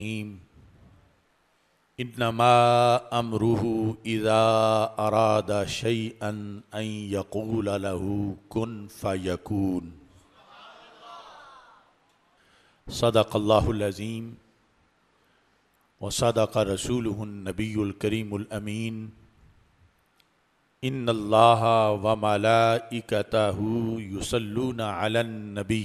इन्नमा अमरुहु इज़ा अरादा शैअन अन यक़ूल लहू कुन फ़यकून। सदक़ल्लाहुल अज़ीम व सदक़ रसूलुहुन नबियुल करीमुल अमीन। इन्नल्लाह व मलाइकतहु युसल्लूना अलन नबी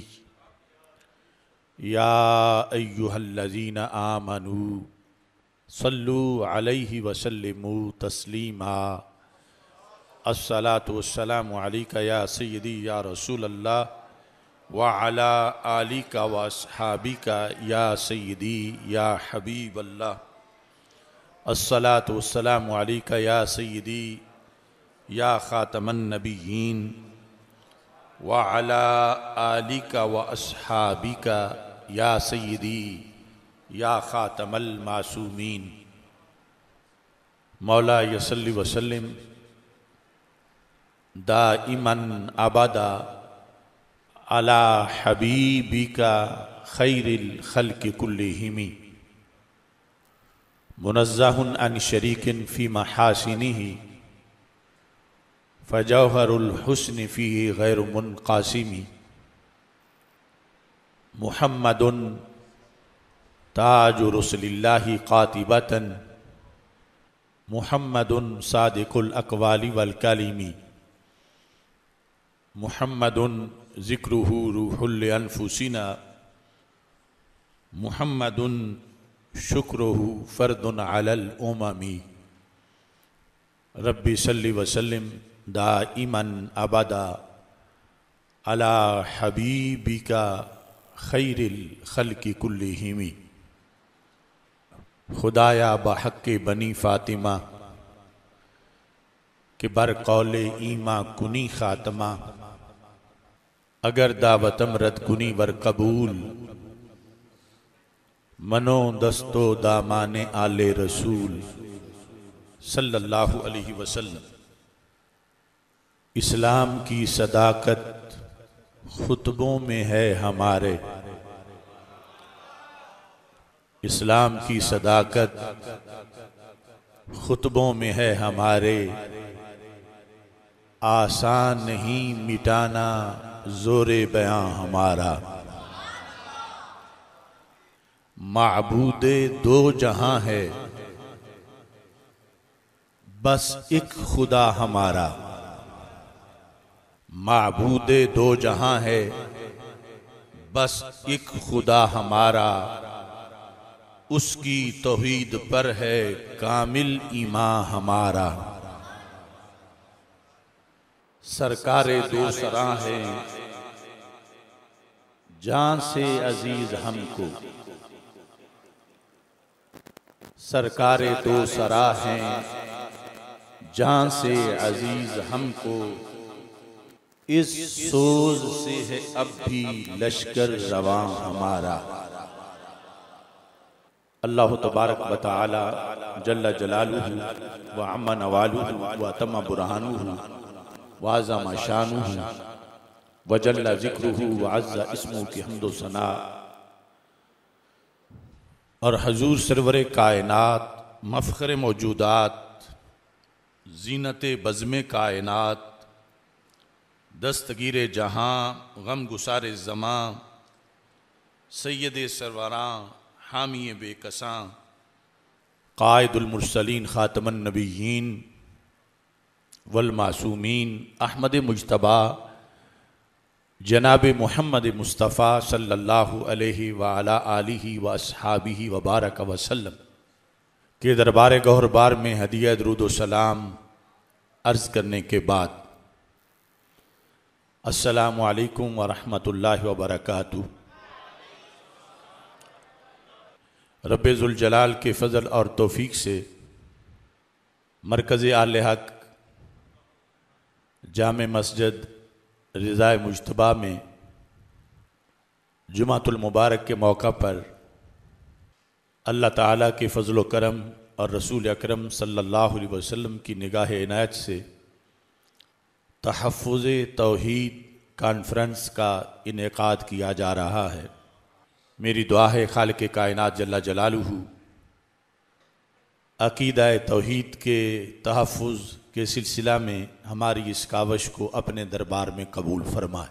या अय्युहल्लज़ीना आमनू सल्लू अलैहि वसल्लिमू तस्लीमा। अस्सलातु वस्सलामु अलैका या सय्यदी या रसूलल्लाह व अला आलिका व अस्हाबिका या सय्यदी या हबीबल्लाह। अस्सलातु वस्सलामु अलैका या सय्यदी या खातमन नबिय्यीन व अला आलिका व अस्हाबिका या सय्यदी या खातमल मासूमीन। मौला यसल्लि वसल्लिम दाइमन अबदा अला हबीबिका खैरिल खल्क़ि कुल्लिहिम मुनज़्ज़हुन अन शरीकिन फ़ी महासिनिही फ़जौहरुल हुस्नि फ़ीही गैरु मुनक़ासिमी। मुहम्मदुन ताजु रुसुलिल्लाहि क़ातिबतन मुहम्मदुन सादिकुल अक़वालि वल कलिमी। मुहम्मदुन ज़िक्रुहु रूहुल अनफुसिना मुहम्मदुन शुक्रुहु फ़र्दुन अलल उममी। रब्बि सल्लि वसल्लिम दाइमन अबदा अला हबीबिका खैरिल खल्क़ि कुल्लिहिम। खुदाया बहक़्क़े बनी फ़ातिमा के बर कौले ईमा कुनी ख़ातमा। अगर दावतम रद कुनी वर कबूल मनो दस्तो दामाने आले रसूल सल्लल्लाहु अलैहि वसल्लम। इस्लाम की सदाकत खुतबों में है हमारे। इस्लाम की सदाकत खुतबों में है हमारे। आसान नहीं मिटाना जोरे बयां हमारा। माबूदे दो जहां है बस एक खुदा हमारा। माबूदे दो जहां है बस एक खुदा हमारा। उसकी तौहीद पर है कामिल ईमान हमारा। सरकारे दो सरा है जान से अजीज हमको। सरकारे दो सरा हैं जान से अजीज हमको। इस सोज से है अब भी लश्कर रवां हमारा। अल्लाह तबारक व तआला जल्ल जलालुहु व अम्मा नवालुहु व तम्मा बुरहानुहु व अज़्ज़मा शानुहु व जल्ल ज़िक्रुहु व अज़्ज़ा इस्मुहु की हम्दो सना और हजूर सरवरे कायनात मफ़ख़रे मौजूदात ज़ीनते बज़्मे कायनात दस्तगीरे जहां गम गुसारे ज़मां सैयदे सरवरां हामी बेकसां क़ाइदुल मुरसलीन ख़ातमुन नबिय्यीन वल मासूमीन अहमद मुज्तबा जनाब मुहम्मद मुस्तफ़ा सल्लल्लाहु अलैहि व अला आलिहि व अस्हाबिहि व बारक वसल्लम के दरबार गौहरबार में हदिया दुरूद व सलाम अर्ज़ करने के बाद अस्सलामु अलैकुम व रहमतुल्लाहि व बरकातुहू। रब्बे ज़ुल जलाल के फ़ज़ल और तौफ़ीक़ से मरकज़ आले हक़ जामे मस्जिद रिज़ाए मुज्तबा में जुमातुल मुबारक के मौका पर अल्लाह ताला के फ़ज़ल व करम और रसूल अकरम सल्लल्लाहु अलैहि वसल्लम की निगाह इनायत से तहफ़्फ़ुज़ तौहीद कॉन्फ्रेंस का इनेकाद किया जा रहा है। मेरी दुआ है खालिक कायनात जल्ला जलालुहु अकीदा तौहीद के तहफ़्फ़ुज़ के सिलसिला में हमारी इस कावश को अपने दरबार में कबूल फरमाए।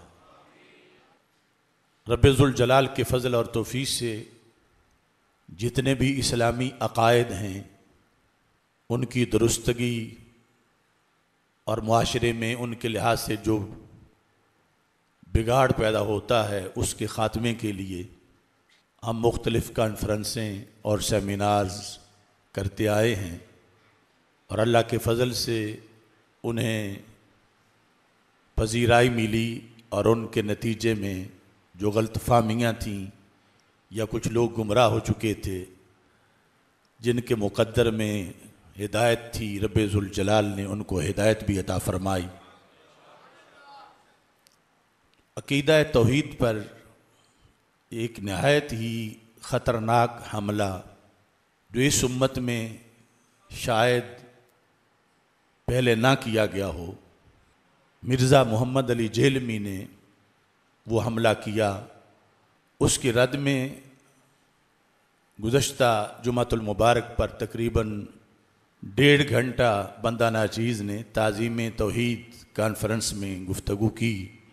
रब्बे ज़ुल जलाल के फ़ज़ल और तौफ़ीक़ से जितने भी इस्लामी अक़ायद हैं उनकी दुरुस्तगी और मुआशरे में उनके लिहाज से जो बिगाड़ पैदा होता है उसके ख़ात्मे के लिए हम मुख्तलिफ़ कॉन्फ्रेंसें और सेमिनार्स करते आए हैं और अल्लाह के फ़ज़ल से उन्हें पजीराई मिली और उनके नतीजे में जो गलतफ़हमियाँ थीं या कुछ लोग गुमराह हो चुके थे जिनके मुक़द्दर में हिदायत थी, रब्बे ज़ुल जलाल ने उनको हिदायत भी अता फ़रमाई। अक़ीदा तौहीद पर एक नहायत ही ख़तरनाक हमला जो इस उम्मत में शायद पहले ना किया गया हो, मिर्ज़ा मोहम्मद अली जेलमी ने वो हमला किया। उसके रद्द में गुज़श्ता जुमातुल मुबारक पर तकरीबन 1.5 घंटा बंदा नाचीज़ ने ताज़ीम तौहीद कॉन्फ्रेंस में गुफ्तगू की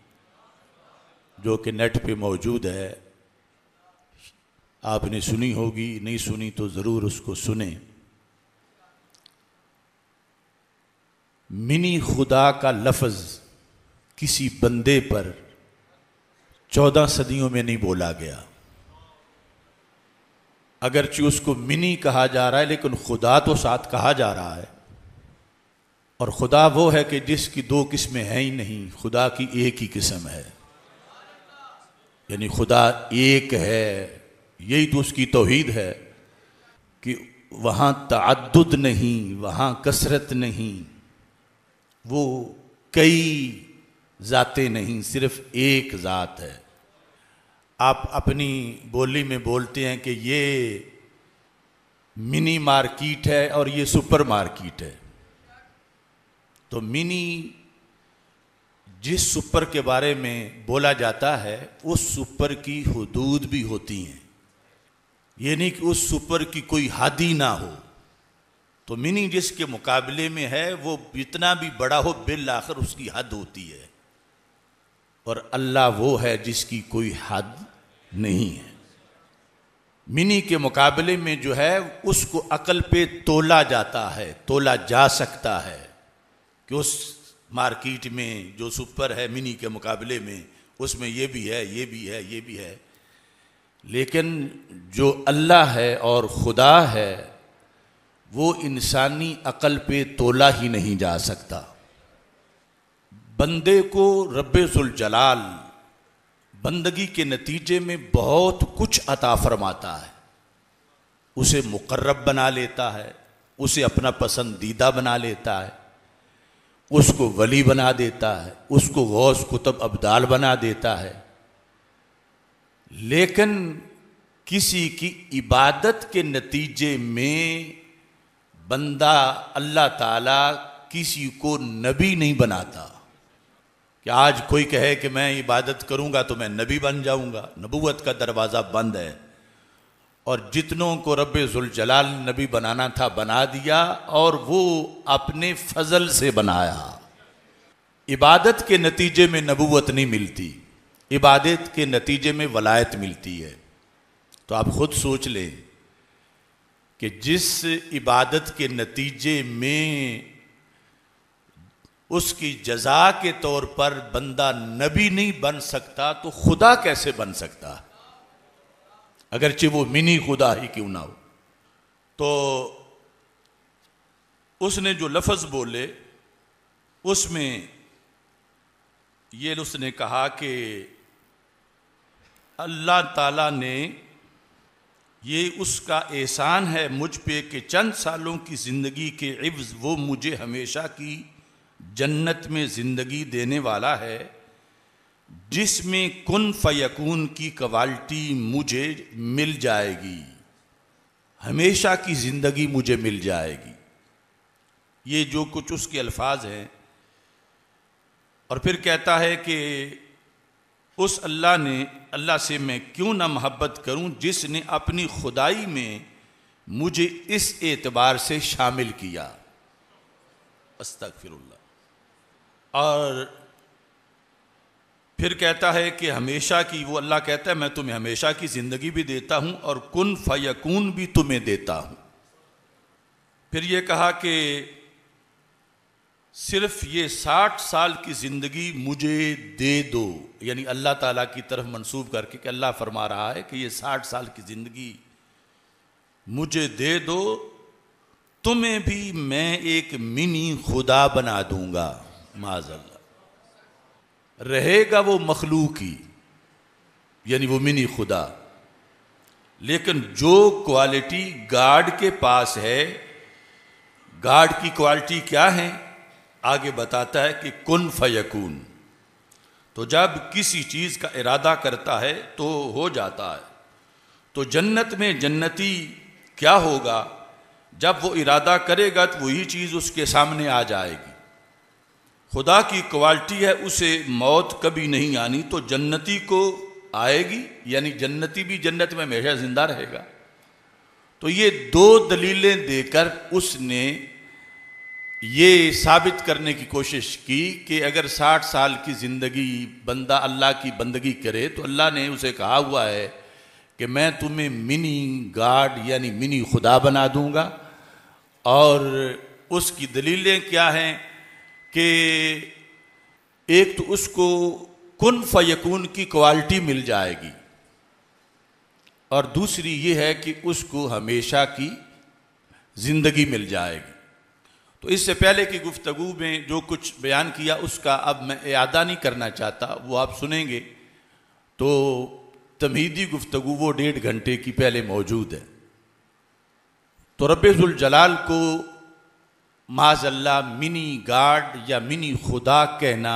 जो कि नेट पे मौजूद है। आपने सुनी होगी, नहीं सुनी तो ज़रूर उसको सुने। मिनी खुदा का लफ्ज़ किसी बंदे पर 14 सदियों में नहीं बोला गया। अगरचे उसको मिनी कहा जा रहा है लेकिन खुदा तो साथ कहा जा रहा है। और खुदा वो है कि जिसकी 2 किस्में हैं ही नहीं, खुदा की एक ही किस्म है, यानी खुदा एक है। यही तो उसकी तौहीद है कि वहाँ तअद्दुद नहीं, वहाँ कसरत नहीं, वो कई ज़ातें नहीं, सिर्फ एक ज़ात है। आप अपनी बोली में बोलते हैं कि ये मिनी मार्केट है और ये सुपर मार्केट है। तो मिनी जिस सुपर के बारे में बोला जाता है उस सुपर की हुदूद भी होती हैं, ये नहीं कि उस सुपर की कोई हद ही ना हो। तो मिनी जिसके मुकाबले में है वो जितना भी बड़ा हो बिल आखिर उसकी हद होती है। और अल्लाह वो है जिसकी कोई हद नहीं है। मिनी के मुकाबले में जो है उसको अकल पे तोला जाता है, तोला जा सकता है कि उस मार्केट में जो सुपर है मिनी के मुकाबले में उसमें ये भी है, ये भी है, ये भी है। लेकिन जो अल्लाह है और खुदा है वो इंसानी अकल पे तोला ही नहीं जा सकता। बंदे को रब्बे ज़ुल जलाल बंदगी के नतीजे में बहुत कुछ अता फरमाता है। उसे मुकर्रब बना लेता है, उसे अपना पसंदीदा बना लेता है, उसको वली बना देता है, उसको गौस कुतुब अब्दाल बना देता है। लेकिन किसी की इबादत के नतीजे में बंदा अल्लाह ताला किसी को नबी नहीं बनाता कि आज कोई कहे कि मैं इबादत करूंगा तो मैं नबी बन जाऊंगा। नबूवत का दरवाज़ा बंद है और जितनों को रब्बे ज़ुल जलाल नबी बनाना था बना दिया और वो अपने फजल से बनाया। इबादत के नतीजे में नबूवत नहीं मिलती, इबादत के नतीजे में वलायत मिलती है। तो आप खुद सोच लें कि जिस इबादत के नतीजे में उसकी जजा के तौर पर बंदा नबी नहीं बन सकता तो खुदा कैसे बन सकता, अगरचे वो मिनी खुदा ही क्यों ना हो। तो उसने जो लफ्ज़ बोले उसमें ये उसने कहा कि अल्लाह ताला ने ये उसका एहसान है मुझ पे कि चंद सालों की ज़िंदगी के इवज़ वो मुझे हमेशा की जन्नत में ज़िंदगी देने वाला है जिसमें कुन फ़यकून की क्वालिटी मुझे मिल जाएगी, हमेशा की ज़िंदगी मुझे मिल जाएगी। ये जो कुछ उसके अल्फाज हैं। और फिर कहता है कि उस अल्लाह से मैं क्यों ना मोहब्बत करूं जिसने अपनी खुदाई में मुझे इस एतबार से शामिल किया। अस्तगफिरुल्लाह। और फिर कहता है कि हमेशा की, वो अल्लाह कहता है मैं तुम्हें हमेशा की ज़िंदगी भी देता हूं और कुन फयकून भी तुम्हें देता हूं। फिर ये कहा कि सिर्फ ये 60 साल की ज़िंदगी मुझे दे दो, यानी अल्लाह ताला की तरफ मंसूब करके कि अल्लाह फरमा रहा है कि ये 60 साल की ज़िंदगी मुझे दे दो, तुम्हें भी मैं एक मिनी खुदा बना दूंगा। माज़अल्लाह, रहेगा वो मखलूक ही, यानी वो मिनी खुदा, लेकिन जो क्वालिटी गार्ड के पास है, गार्ड की क्वालिटी क्या है आगे बताता है कि कुन फयकून। तो जब किसी चीज़ का इरादा करता है तो हो जाता है। तो जन्नत में जन्नती क्या होगा, जब वो इरादा करेगा तो वही चीज़ उसके सामने आ जाएगी। खुदा की क्वालिटी है उसे मौत कभी नहीं आनी, तो जन्नती को आएगी, यानी जन्नती भी जन्नत में हमेशा जिंदा रहेगा। तो ये दो दलीलें देकर उसने ये साबित करने की कोशिश की कि अगर 60 साल की ज़िंदगी बंदा अल्लाह की बंदगी करे तो अल्लाह ने उसे कहा हुआ है कि मैं तुम्हें मिनी गार्ड यानी मिनी खुदा बना दूंगा। और उसकी दलीलें क्या हैं कि एक तो उसको कुन फयकून की क्वालिटी मिल जाएगी, और दूसरी ये है कि उसको हमेशा की ज़िंदगी मिल जाएगी। तो इससे पहले की गुफ्तगू में जो कुछ बयान किया उसका अब मैं इयादा नहीं करना चाहता, वो आप सुनेंगे। तो तमहीदी गुफ्तगू वो 1.5 घंटे की पहले मौजूद है। तो रब्बे ज़ुल जलाल को माज़अल्लाह मिनी गार्ड या मिनी खुदा कहना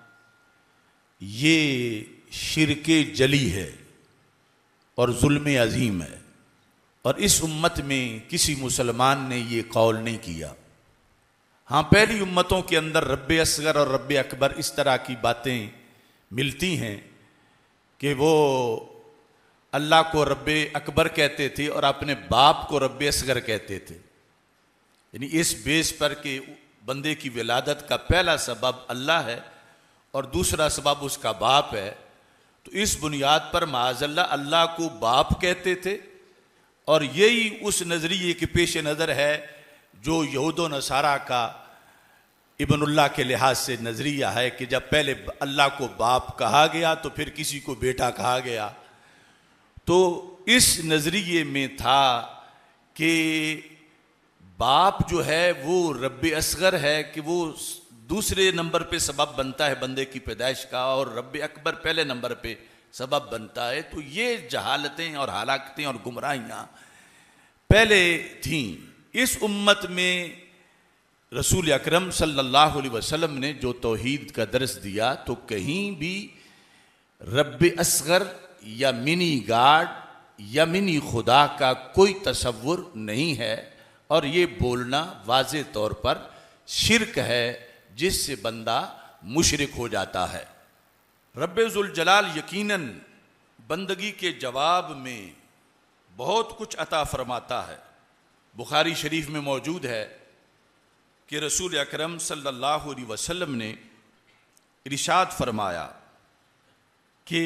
ये शिरके जली है और जुल्म अजीम है, और इस उम्मत में किसी मुसलमान ने ये कौल नहीं किया। हाँ, पहली उम्मतों के अंदर रब्बे असगर और रब्बे अकबर इस तरह की बातें मिलती हैं कि वो अल्लाह को रब्बे अकबर कहते थे और अपने बाप को रब्बे असगर कहते थे, यानी इस बेस पर कि बंदे की विलादत का पहला सबब अल्लाह है और दूसरा सबब उसका बाप है। तो इस बुनियाद पर माज़अल्लाह अल्लाह को बाप कहते थे, और यही उस नज़रिए के पेश नज़र है जो यहूद व नसारा का इब्नुल्लाह के लिहाज से नज़रिया है कि जब पहले अल्लाह को बाप कहा गया तो फिर किसी को बेटा कहा गया। तो इस नज़रिए में था कि बाप जो है वो रब्बे असगर है, कि वो दूसरे नंबर पे सबब बनता है बंदे की पैदाइश का, और रब्बे अकबर पहले नंबर पे सबब बनता है। तो ये जहालतें और हलाकतें और गुमराहियाँ पहले थीं। इस उम्मत में रसूल अकरम सल्लल्लाहु अलैहि वसल्लम ने जो तौहीद का दर्स दिया, तो कहीं भी रब्बे असगर या मिनी गार्ड या मिनी खुदा का कोई तसव्वुर नहीं है, और ये बोलना वाज़े तौर पर शिरक है जिससे बंदा मुशरिक हो जाता है। रब्बे ज़ुल जलाल यकीनन बंदगी के जवाब में बहुत कुछ अता फरमाता है। बुखारी शरीफ में मौजूद है कि रसूल अकरम सल्लल्लाहु अलैहि वसल्लम ने इरशाद फरमाया कि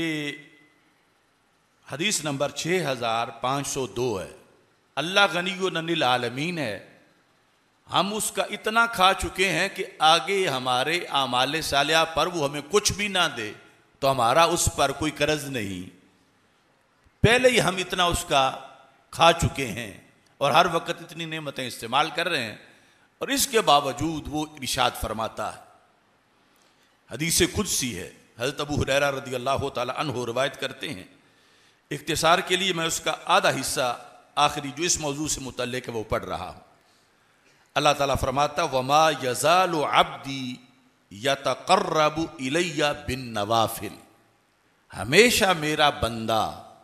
हदीस नंबर 6502 है, अल्लाह गनीयुन अनिल आलमीन है, हम उसका इतना खा चुके हैं कि आगे हमारे आमाले सालिया पर वो हमें कुछ भी ना दे तो हमारा उस पर कोई कर्ज नहीं। पहले ही हम इतना उसका खा चुके हैं और हर वक्त इतनी नेमतें इस्तेमाल कर रहे हैं, और इसके बावजूद वो इरशाद फरमाता है। हदीस कुदसी है, हज़रत अबू हुरैरा रज़ी अल्लाह ताला अन्हु रवायत करते हैं। इख्तिसार के लिए मैं उसका आधा हिस्सा आखिरी जो इस मौजू से मुतल्लिक़ है वो पढ़ रहा हूँ। अल्लाह ताला फरमाता, वमा यज़ालु अब्दी यतक़र्रबु इलैया बिन नवाफिल, हमेशा मेरा बंदा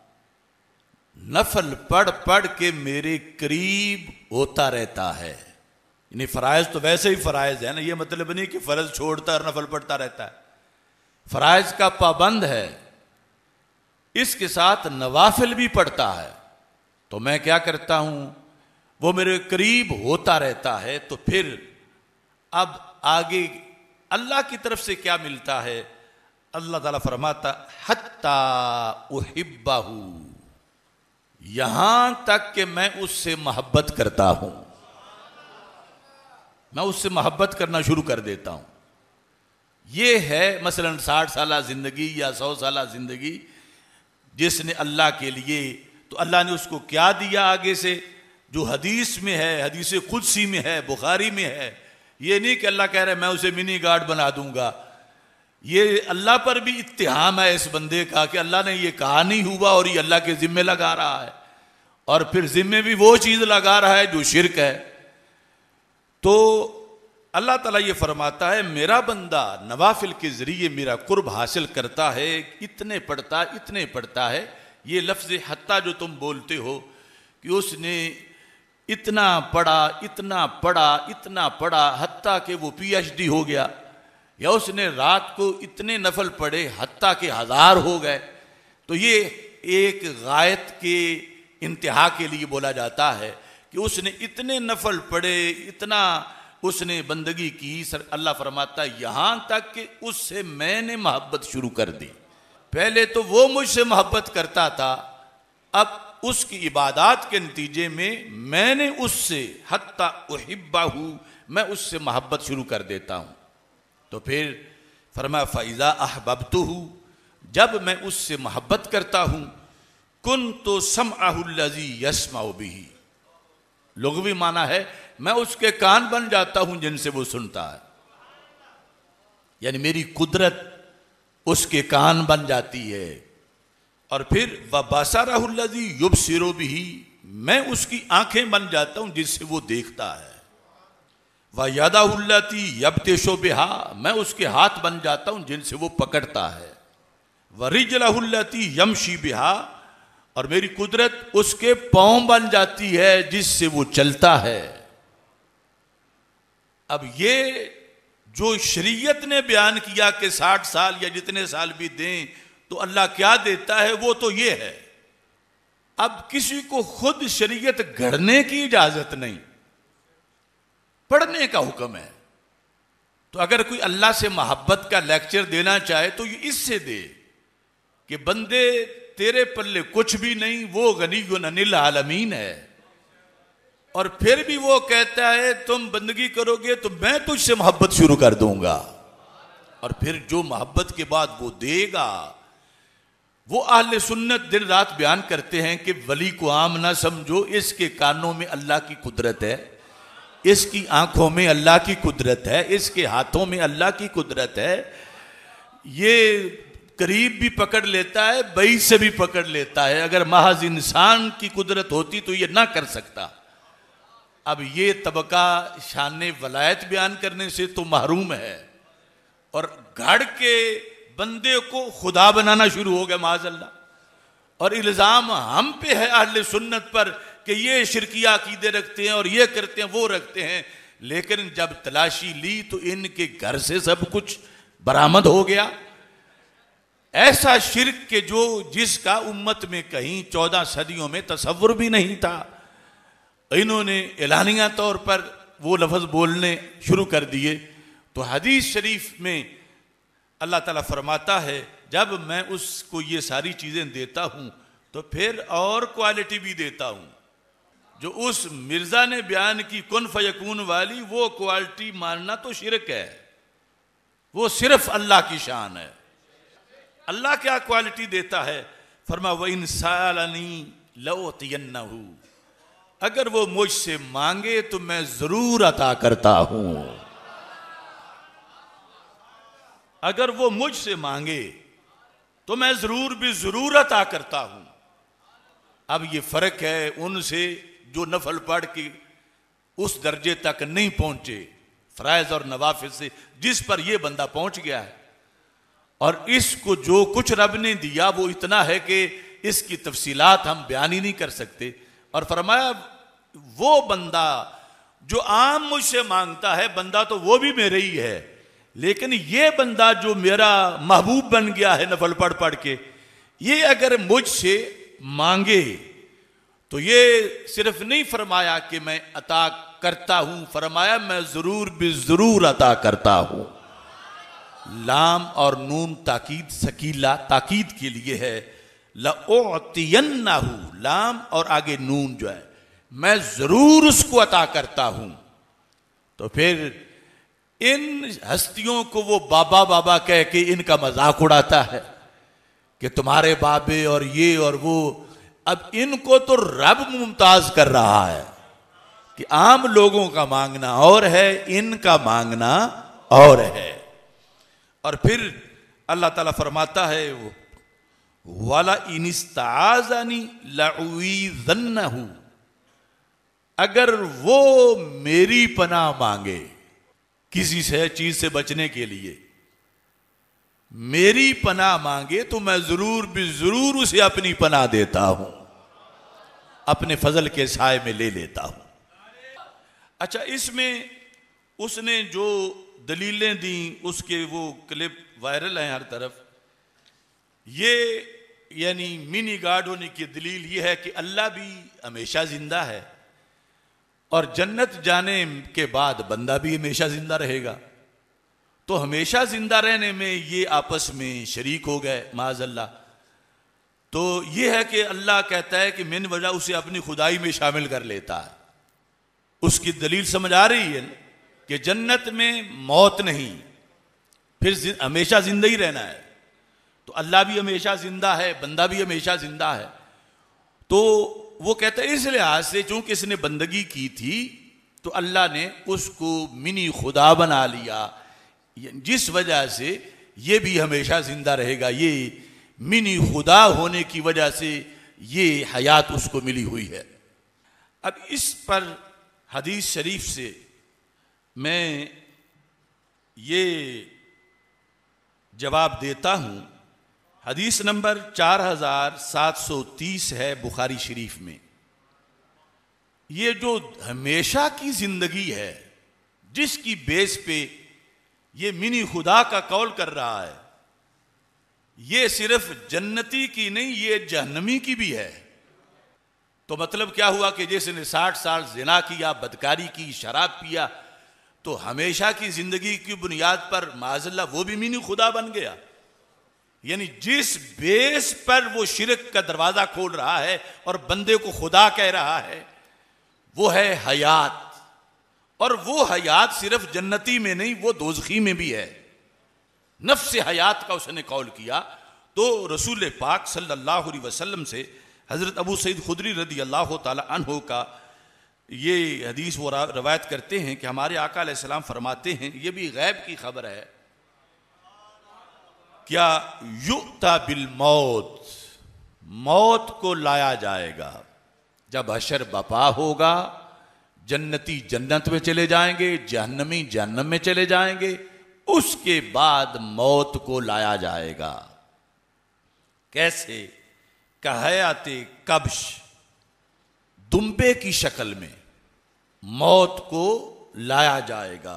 नफल पढ़ पढ़ के मेरे करीब होता रहता है। यानी फ़राइज़ तो वैसे ही फ़राइज़ है ना, ये मतलब नहीं कि फ़र्ज छोड़ता और नफल पढ़ता रहता है। फ़राइज़ का पाबंद है, इसके साथ नवाफिल भी पढ़ता है, तो मैं क्या करता हूं, वो मेरे करीब होता रहता है। तो फिर अब आगे अल्लाह की तरफ से क्या मिलता है, अल्लाह ताला फरमाता हत्ता उहिब्बाहू, यहां तक कि मैं उससे मोहब्बत करता हूं, मैं उससे मोहब्बत करना शुरू कर देता हूं। ये है मसलन 60 साल जिंदगी या 100 साल जिंदगी जिसने अल्लाह के लिए, तो अल्लाह ने उसको क्या दिया आगे से, जो हदीस में है, हदीस कुदसी में है, बुखारी में है। ये नहीं कि अल्लाह कह रहा है मैं उसे मिनी गार्ड बना दूंगा। ये अल्लाह पर भी इत्तिहाम है इस बंदे का कि अल्लाह ने ये कहा नहीं हुआ और ये अल्लाह के जिम्मे लगा रहा है, और फिर जिम्मे भी वो चीज लगा रहा है जो शिर्क है। तो अल्लाह ताला ये फरमाता है मेरा बंदा नवाफिल के जरिए मेरा कुर्ब हासिल करता है, इतने पढ़ता है। ये लफ्ज़ हत्ता जो तुम बोलते हो कि उसने इतना पढ़ा हत्ता के वो PhD हो गया, या उसने रात को इतने नफल पढ़े हत्ता के 1000 हो गए, तो ये एक गायत के इंतहा के लिए बोला जाता है कि उसने इतने नफल पढ़े, इतना उसने बंदगी की। अल्लाह फरमाता यहां तक कि उससे मैंने मोहब्बत शुरू कर दी। पहले तो वो मुझसे मोहब्बत करता था, अब उसकी इबादत के नतीजे में मैंने उससे हत्ता उहिब्बाहू, मैं उससे मोहब्बत शुरू कर देता हूं। तो फिर फरमाया फ़इज़ा अहबब्तुहू, जब मैं उससे मोहब्बत करता हूं, कुन्तु समअहुल्लज़ी यस्मउ बिही, लुग़वी माना है मैं उसके कान बन जाता हूं जिनसे वो सुनता है, यानी मेरी कुदरत उसके कान बन जाती है। और फिर व बसरहुल्लज़ी युबसिरु बिही, मैं उसकी आंखें बन जाता हूं जिससे वो देखता है। व यदहुल्लती यब्तिशु बिहा, मैं उसके हाथ बन जाता हूं जिनसे वो पकड़ता है। व रिजलहुल्लती यमशी बिहा, और मेरी कुदरत उसके पांव बन जाती है जिससे वो चलता है। अब ये जो शरीयत ने बयान किया कि 60 साल या जितने साल भी दें, तो अल्लाह क्या देता है वो तो ये है। अब किसी को खुद शरीयत गढ़ने की इजाजत नहीं, पढ़ने का हुक्म है। तो अगर कोई अल्लाह से मोहब्बत का लेक्चर देना चाहे तो ये इससे दे कि बंदे तेरे पल्ले कुछ भी नहीं, वो गनीयुन अनिल आलमीन है, और फिर भी वो कहता है तुम बंदगी करोगे तो मैं तुझसे मोहब्बत शुरू कर दूंगा। और फिर जो मोहब्बत के बाद वो देगा, वो अहले सुन्नत दिन रात बयान करते हैं कि वली को आम ना समझो, इसके कानों में अल्लाह की कुदरत है, इसकी आंखों में अल्लाह की कुदरत है, इसके हाथों में अल्लाह की कुदरत है। ये करीब भी पकड़ लेता है, बई से भी पकड़ लेता है। अगर महज इंसान की कुदरत होती तो ये ना कर सकता। अब ये तबका शान वलायत बयान करने से तो महरूम है, और गढ़ के बंदे को खुदा बनाना शुरू हो गया माज़अल्लाह। और इल्ज़ाम हम पे है अहले सुन्नत पर कि ये शिरकिया अकीदे रखते हैं और ये करते हैं वो रखते हैं, लेकिन जब तलाशी ली तो इनके घर से सब कुछ बरामद हो गया। ऐसा शिर्क के जो जिसका उम्मत में कहीं 14 सदियों में तसव्वुर भी नहीं था, इन्होंने एलानिया तौर पर वो लफ्ज़ बोलने शुरू कर दिए। तो हदीस शरीफ में अल्लाह ताला फरमाता है जब मैं उसको ये सारी चीज़ें देता हूँ तो फिर और क्वालिटी भी देता हूँ। जो उस मिर्ज़ा ने बयान की कुन फयकून वाली, वो क्वालिटी मानना तो शिरक है, वो सिर्फ अल्लाह की शान है। अल्लाह क्या क्वालिटी देता है, फरमा व इन सालनी लउतियन्नहु, अगर वो मुझसे मांगे तो मैं जरूर अता करता हूं। अगर वो मुझसे मांगे तो मैं जरूर भी जरूर अता करता हूं। अब ये फर्क है उनसे जो नफल पढ़ के उस दर्जे तक नहीं पहुंचे, फराइज और नवाफिल से, जिस पर यह बंदा पहुंच गया है। और इसको जो कुछ रब ने दिया वो इतना है कि इसकी तफसीलात हम बयान ही नहीं कर सकते। और फरमाया वो बंदा जो आम मुझसे मांगता है, बंदा तो वो भी मेरे ही है, लेकिन ये बंदा जो मेरा महबूब बन गया है नफल पढ़ पढ़ के, ये अगर मुझसे मांगे तो ये सिर्फ नहीं फरमाया कि मैं अता करता हूं, फरमाया मैं जरूर भी जरूर अता करता हूं। लाम और नून ताकीद सकीला ताकीद के लिए है। लउतियन्नहु, लाम और आगे नून जो है, मैं जरूर उसको अता करता हूं। तो फिर इन हस्तियों को वो बाबा बाबा कह के इनका मजाक उड़ाता है कि तुम्हारे बाबे और ये और वो। अब इनको तो रब मुमताज कर रहा है कि आम लोगों का मांगना और है, इनका मांगना और है। और फिर अल्लाह ताला फरमाता है वाला इनिस्ताज़नी लउईज़न्नहु, अगर वो मेरी पनाह मांगे किसी से चीज से बचने के लिए, मेरी पनाह मांगे तो मैं जरूर भी जरूर उसे अपनी पनाह देता हूं, अपने फजल के साए में ले लेता हूं। अच्छा, इसमें उसने जो दलीलें दी उसके वो क्लिप वायरल हैं हर तरफ। ये यानी मिनी गार्ड होने की दलील ये है कि अल्लाह भी हमेशा जिंदा है और जन्नत जाने के बाद बंदा भी हमेशा जिंदा रहेगा। तो हमेशा जिंदा रहने में ये आपस में शरीक हो गए माज़अल्लाह। तो ये है कि अल्लाह कहता है कि मिन वजह उसे अपनी खुदाई में शामिल कर लेता है। उसकी दलील समझ आ रही है कि जन्नत में मौत नहीं, फिर हमेशा जिंदा ही रहना है। तो अल्लाह भी हमेशा जिंदा है, बंदा भी हमेशा जिंदा है। तो वो कहता है इस लिहाज से चूंकि इसने बंदगी की थी तो अल्लाह ने उसको मिनी खुदा बना लिया, जिस वजह से ये भी हमेशा जिंदा रहेगा। ये मिनी खुदा होने की वजह से ये हयात उसको मिली हुई है। अब इस पर हदीस शरीफ से मैं ये जवाब देता हूं। हदीस नंबर 4730 है बुखारी शरीफ में। ये जो हमेशा की जिंदगी है जिसकी बेस पे ये मिनी खुदा का कौल कर रहा है, ये सिर्फ जन्नती की नहीं, ये जहन्नमी की भी है। तो मतलब क्या हुआ कि जिसने 60 साल जिना किया, बदकारी की, शराब पिया, तो हमेशा की जिंदगी की बुनियाद पर माज़अल्लाह वो भी मिनी खुदा बन गया। यानी जिस बेस पर वो शिरक का दरवाजा खोल रहा है और बंदे को खुदा कह रहा है वो है हयात। और वो हयात सिर्फ जन्नती में नहीं, वो दोज़खी में भी है। नफ्स हयात का उसने कौल किया। तो रसूल पाक सल्लल्लाहु अलैहि वसल्लम से हजरत अबू सईद खुदरी रदी अल्लाह ताला अन्हु का ये हदीस वो रवायत करते हैं कि हमारे आका अलैहिस्सलाम फरमाते हैं, ये भी गैब की खबर है, क्या युक्ता बिल मौत, मौत को लाया जाएगा। जब हशर बपा होगा, जन्नती जन्नत में चले जाएंगे, जहन्नमी जहन्नम में चले जाएंगे, उसके बाद मौत को लाया जाएगा। कैसे? कहयाते कब्श, दुम्बे की शक्ल में मौत को लाया जाएगा।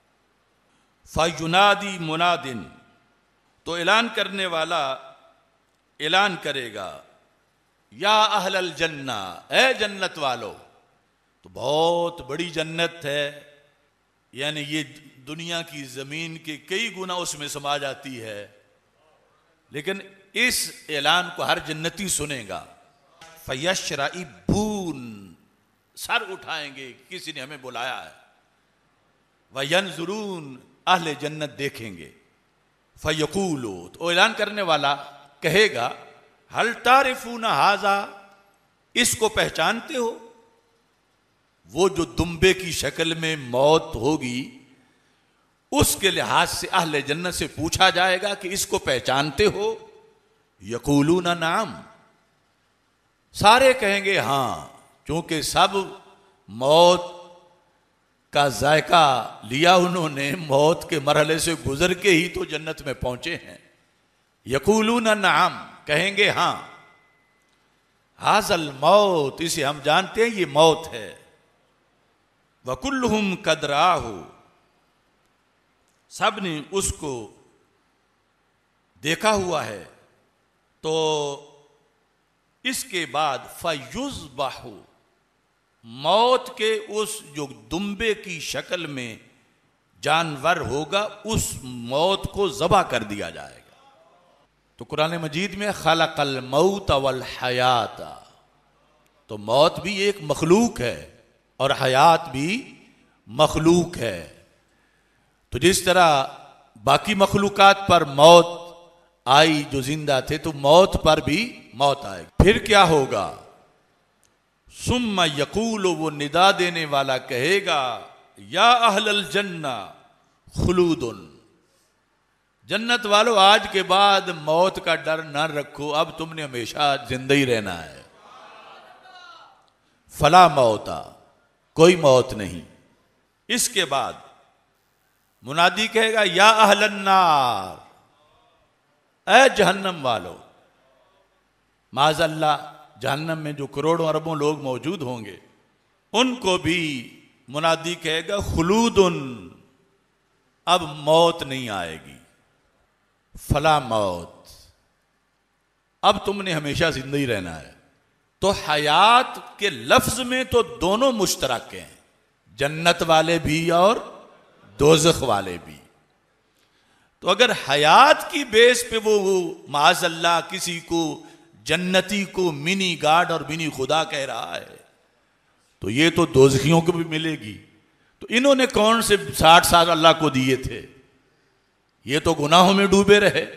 फयुनादी मुनादिन, तो ऐलान करने वाला ऐलान करेगा, या अहलल जन्ना, ए जन्नत वालों। तो बहुत बड़ी जन्नत है, यानी ये दुनिया की जमीन के कई गुना उसमें समा जाती है, लेकिन इस ऐलान को हर जन्नती सुनेगा। फयशरइबून, सर उठाएंगे, किसी ने हमें बुलाया है। वयंजुरून, अहले जन्नत देखेंगे। फयकूलो, तो ऐलान करने वाला कहेगा, हल तारिफूना हाजा, इसको पहचानते हो? वो जो दुम्बे की शक्ल में मौत होगी उसके लिहाज से अहले जन्नत से पूछा जाएगा कि इसको पहचानते हो? यकूलूना नाम, सारे कहेंगे हां, क्योंकि सब मौत का जायका लिया उन्होंने, मौत के मरहले से गुजर के ही तो जन्नत में पहुंचे हैं। यकूलूना नाम, कहेंगे हां। हाजल मौत, इसे हम जानते हैं ये मौत है। वकुल्लुहुम कदराहु, सब ने उसको देखा हुआ है। तो इसके बाद फयुज़बहु, मौत के उस जो दुम्बे की शक्ल में जानवर होगा उस मौत को ज़बह कर दिया जाएगा। तो कुरान मजीद में खलक़ल मौत वल हयात, तो मौत भी एक मखलूक है और हयात भी मखलूक है। तो जिस तरह बाकी मखलूकात पर मौत आई जो जिंदा थे, तो मौत पर भी मौत आएगी। फिर क्या होगा? सुम्मा यकूल, वो निदा देने वाला कहेगा, या अहलल जन्ना खुलूदुन, जन्नत वालों आज के बाद मौत का डर न रखो, अब तुमने हमेशा जिंदा ही रहना है। फला मौता, कोई मौत नहीं। इसके बाद मुनादी कहेगा, या अहलन नार, ऐ जहन्नम वालों। माज़अल्लाह, जहन्नम में जो करोड़ों अरबों लोग मौजूद होंगे उनको भी मुनादी कहेगा, खुलूदुन, अब मौत नहीं आएगी। फला मौत, अब तुमने हमेशा जिंदा ही रहना है। तो हयात के लफ्ज में तो दोनों मुश्तरक हैं, जन्नत वाले भी और दोज़ख वाले भी। तो अगर हयात की बेस पे वो माज़अल्लाह किसी को जन्नती को मिनी गाड और मिनी खुदा कह रहा है, तो ये तो दोज़खियों को भी मिलेगी। तो इन्होंने कौन से 60 साल अल्लाह को दिए थे? ये तो गुनाहों में डूबे रहे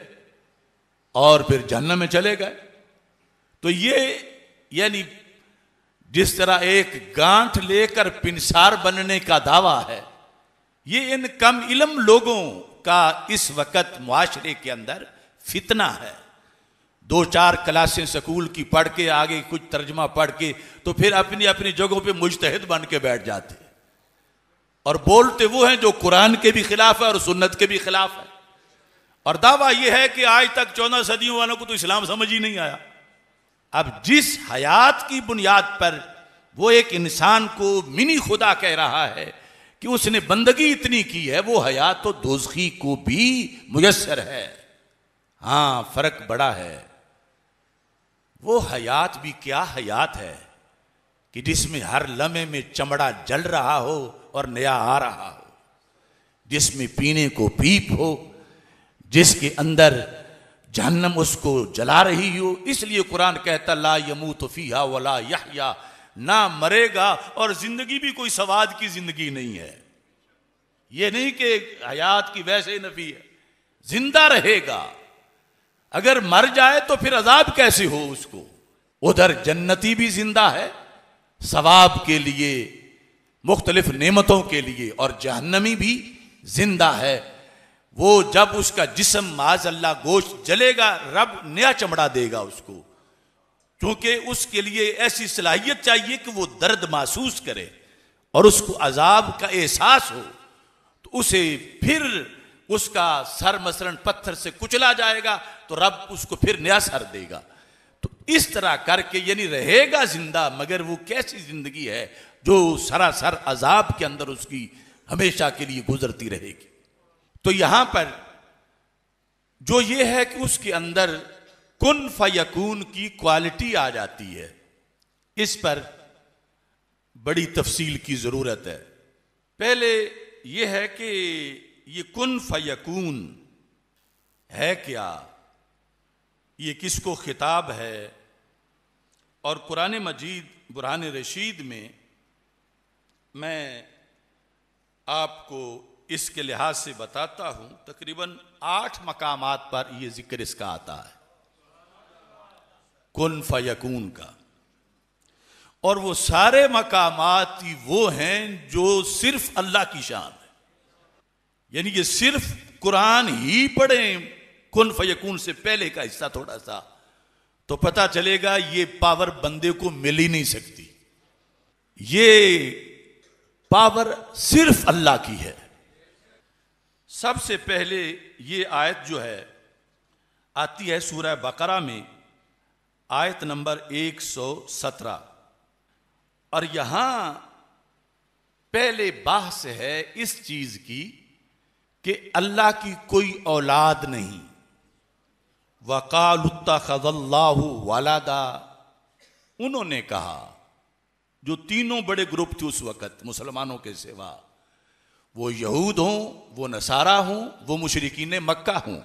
और फिर जहन्नम में चले गए। तो ये यानी जिस तरह एक गांठ लेकर पिनसार बनने का दावा है, ये इन कम इल्म लोगों का इस वक्त मुआशरे के अंदर फितना है। 2-4 क्लासें स्कूल की पढ़ के, आगे कुछ तर्जमा पढ़ के, तो फिर अपनी अपनी जगहों पे मुजतहिद बन के बैठ जाते और बोलते वो हैं जो कुरान के भी खिलाफ है और सुन्नत के भी खिलाफ है। और दावा यह है कि आज तक 14 सदियों वालों को तो इस्लाम समझ ही नहीं आया। अब जिस हयात की बुनियाद पर वो एक इंसान को मिनी खुदा कह रहा है कि उसने बंदगी इतनी की है, वो हयात तो दोज़खी को भी मुयस्सर है। हाँ, फर्क बड़ा है। वो हयात भी क्या हयात है कि जिसमें हर लम्हे में चमड़ा जल रहा हो और नया आ रहा हो, जिसमें पीने को पीप हो, जिसके अंदर जहन्नम उसको जला रही हो। इसलिए कुरान कहता, ला यमूतु फीहा वला यहया, ना मरेगा और जिंदगी भी कोई सवाद की जिंदगी नहीं है। ये नहीं कि हयात की वैसे ही नफी है, जिंदा रहेगा। अगर मर जाए तो फिर अजाब कैसे हो उसको? उधर जन्नती भी जिंदा है सवाब के लिए, मुख्तलिफ नेमतों के लिए, और जहन्नमी भी जिंदा है। वो जब उसका जिस्म माज़अल्लाह गोश्त जलेगा, रब नया चमड़ा देगा उसको, क्योंकि उसके लिए ऐसी सलाहियत चाहिए कि वो दर्द महसूस करे और उसको अजाब का एहसास हो। तो उसे फिर उसका सर मसलन पत्थर से कुचला जाएगा तो रब उसको फिर नया सर देगा। तो इस तरह करके यानी रहेगा जिंदा, मगर वो कैसी जिंदगी है जो सरासर अजाब के अंदर उसकी हमेशा के लिए गुजरती रहेगी। तो यहां पर जो ये है कि उसके अंदर कुन फयकून की क्वालिटी आ जाती है, इस पर बड़ी तफसील की जरूरत है। पहले यह है कि ये कुन फयकून है क्या, ये किसको खिताब है? और कुरान मजीद बुरहान रशीद में मैं आपको इसके लिहाज से बताता हूं, तकरीबन 8 मकामात पर यह जिक्र इसका आता है, कुन फयकून का। और वो सारे मकामात वो हैं जो सिर्फ अल्लाह की शान है। यानी ये सिर्फ कुरान ही पढ़ें कुन फयकून से पहले का हिस्सा थोड़ा सा, तो पता चलेगा ये पावर बंदे को मिल ही नहीं सकती। ये पावर सिर्फ अल्लाह की है। सबसे पहले ये आयत जो है आती है सूरह बकरा में, आयत नंबर 117, और यहां पहले बहस है इस चीज की कि अल्लाह की कोई औलाद नहीं, वक़ालुत्तख़ज़ल्लाहु वलदा, उन्होंने कहा, जो तीनों बड़े ग्रुप थे उस वक़्त मुसलमानों के सिवा, वो यहूद हों, वो नसारा हों, वो मुशरिकीन मक्का हों,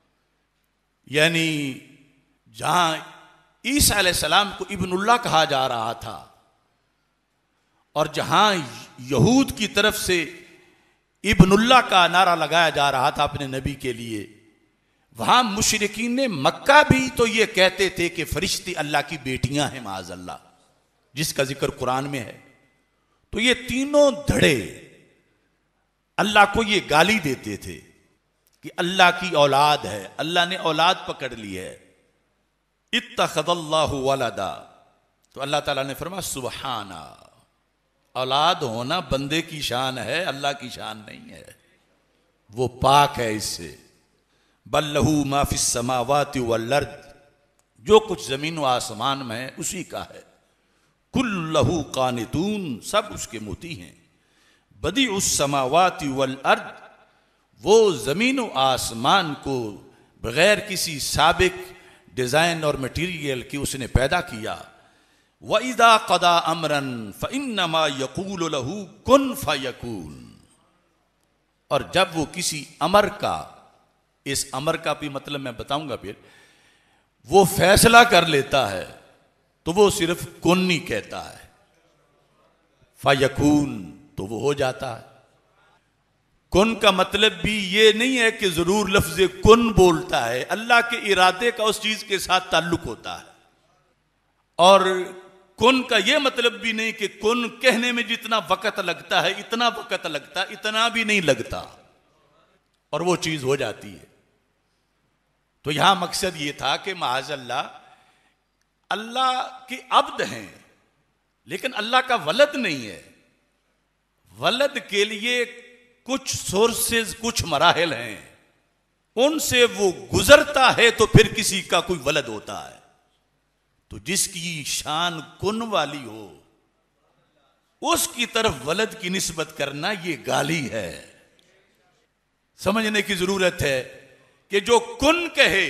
यानी जहां ईसा अलैहिस्सलाम को इब्नुल्लाह कहा जा रहा था और जहां यहूद की तरफ से इब्नुल्लाह का नारा लगाया जा रहा था अपने नबी के लिए, वहां मुशरिकीन मक्का भी तो ये कहते थे कि फरिश्ते अल्लाह की बेटियां हैं माअज़ल्लाह, जिसका जिक्र कुरान में है। तो ये तीनों धड़े अल्लाह को ये गाली देते थे कि अल्लाह की औलाद है, अल्लाह ने औलाद पकड़ ली है। इत्तख़ज़ल्लाहु वलदा, तो अल्लाह ताला ने फरमाया सुबहाना, औलाद होना बंदे की शान है, अल्लाह की शान नहीं है, वो पाक है इससे। बल्लहू मा फिस समावाति वल अर्द, जो कुछ जमीन व आसमान में है उसी का है। कुल्लहू कानितून, सब उसके मोती हैं। बदीउस समावाति वल अर्द, वो जमीन व आसमान को बगैर किसी साबिक डिजाइन और मटीरियल की उसने पैदा किया। व इदा क़दा अमरन फ़इन्नमा यक़ूलु लहू कुन फ़यकून, और जब वो किसी अमर का, इस अमर का भी मतलब मैं बताऊंगा फिर, वो फैसला कर लेता है तो वो सिर्फ कुन नहीं कहता है, फ़यकून, तो वो हो जाता है। कुन का मतलब भी ये नहीं है कि जरूर लफ्ज कुन बोलता है, अल्लाह के इरादे का उस चीज के साथ ताल्लुक होता है। और कुन का यह मतलब भी नहीं कि कुन कहने में जितना वक्त लगता है इतना वक्त लगता, इतना भी नहीं लगता, और वो चीज हो जाती है। तो यहां मकसद ये था कि माअज़ल्लाह अल्लाह के अब्द हैं, लेकिन अल्लाह का वलद नहीं है। वलद के लिए कुछ सोर्सेज, कुछ मराहिल हैं, उनसे वो गुजरता है तो फिर किसी का कोई वलद होता है। तो जिसकी शान कुन वाली हो उसकी तरफ वलद की निस्बत करना ये गाली है। समझने की जरूरत है कि जो कुन कहे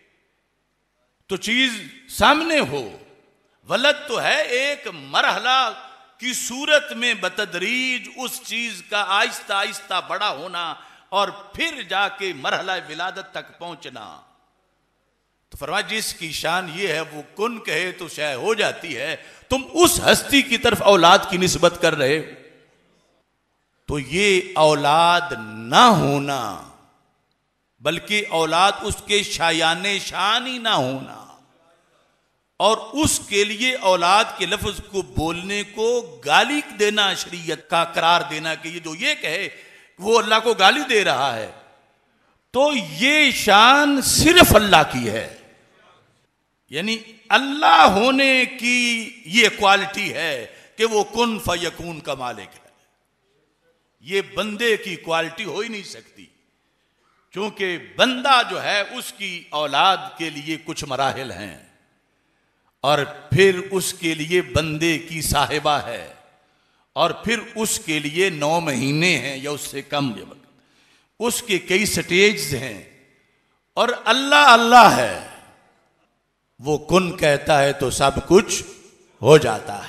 तो चीज सामने हो। वलद तो है एक मरहला की सूरत में बतदरीज उस चीज का आहिस्ता आहिस्ता बड़ा होना और फिर जाके मरहला विलादत तक पहुंचना। तो फरमाया जिसकी शान ये है वो कुन कहे तो शायद हो जाती है, तुम उस हस्ती की तरफ औलाद की निस्बत कर रहे हो। तो ये औलाद ना होना, बल्कि औलाद उसके शायाने शान ही ना होना, और उसके लिए औलाद के लफ्ज को बोलने को गाली देना, शरीयत का करार देना कि ये जो ये कहे वो अल्लाह को गाली दे रहा है, तो ये शान सिर्फ अल्लाह की है। यानी अल्लाह होने की ये क्वालिटी है कि वो कुन फयकून का मालिक है। ये बंदे की क्वालिटी हो ही नहीं सकती, क्योंकि बंदा जो है उसकी औलाद के लिए कुछ मराहिल हैं, और फिर उसके लिए बंदे की साहिबा है, और फिर उसके लिए 9 महीने हैं या उससे कम वक्त, उसके कई स्टेज हैं, और अल्लाह अल्लाह है। वो कुन कहता है तो सब कुछ हो जाता है।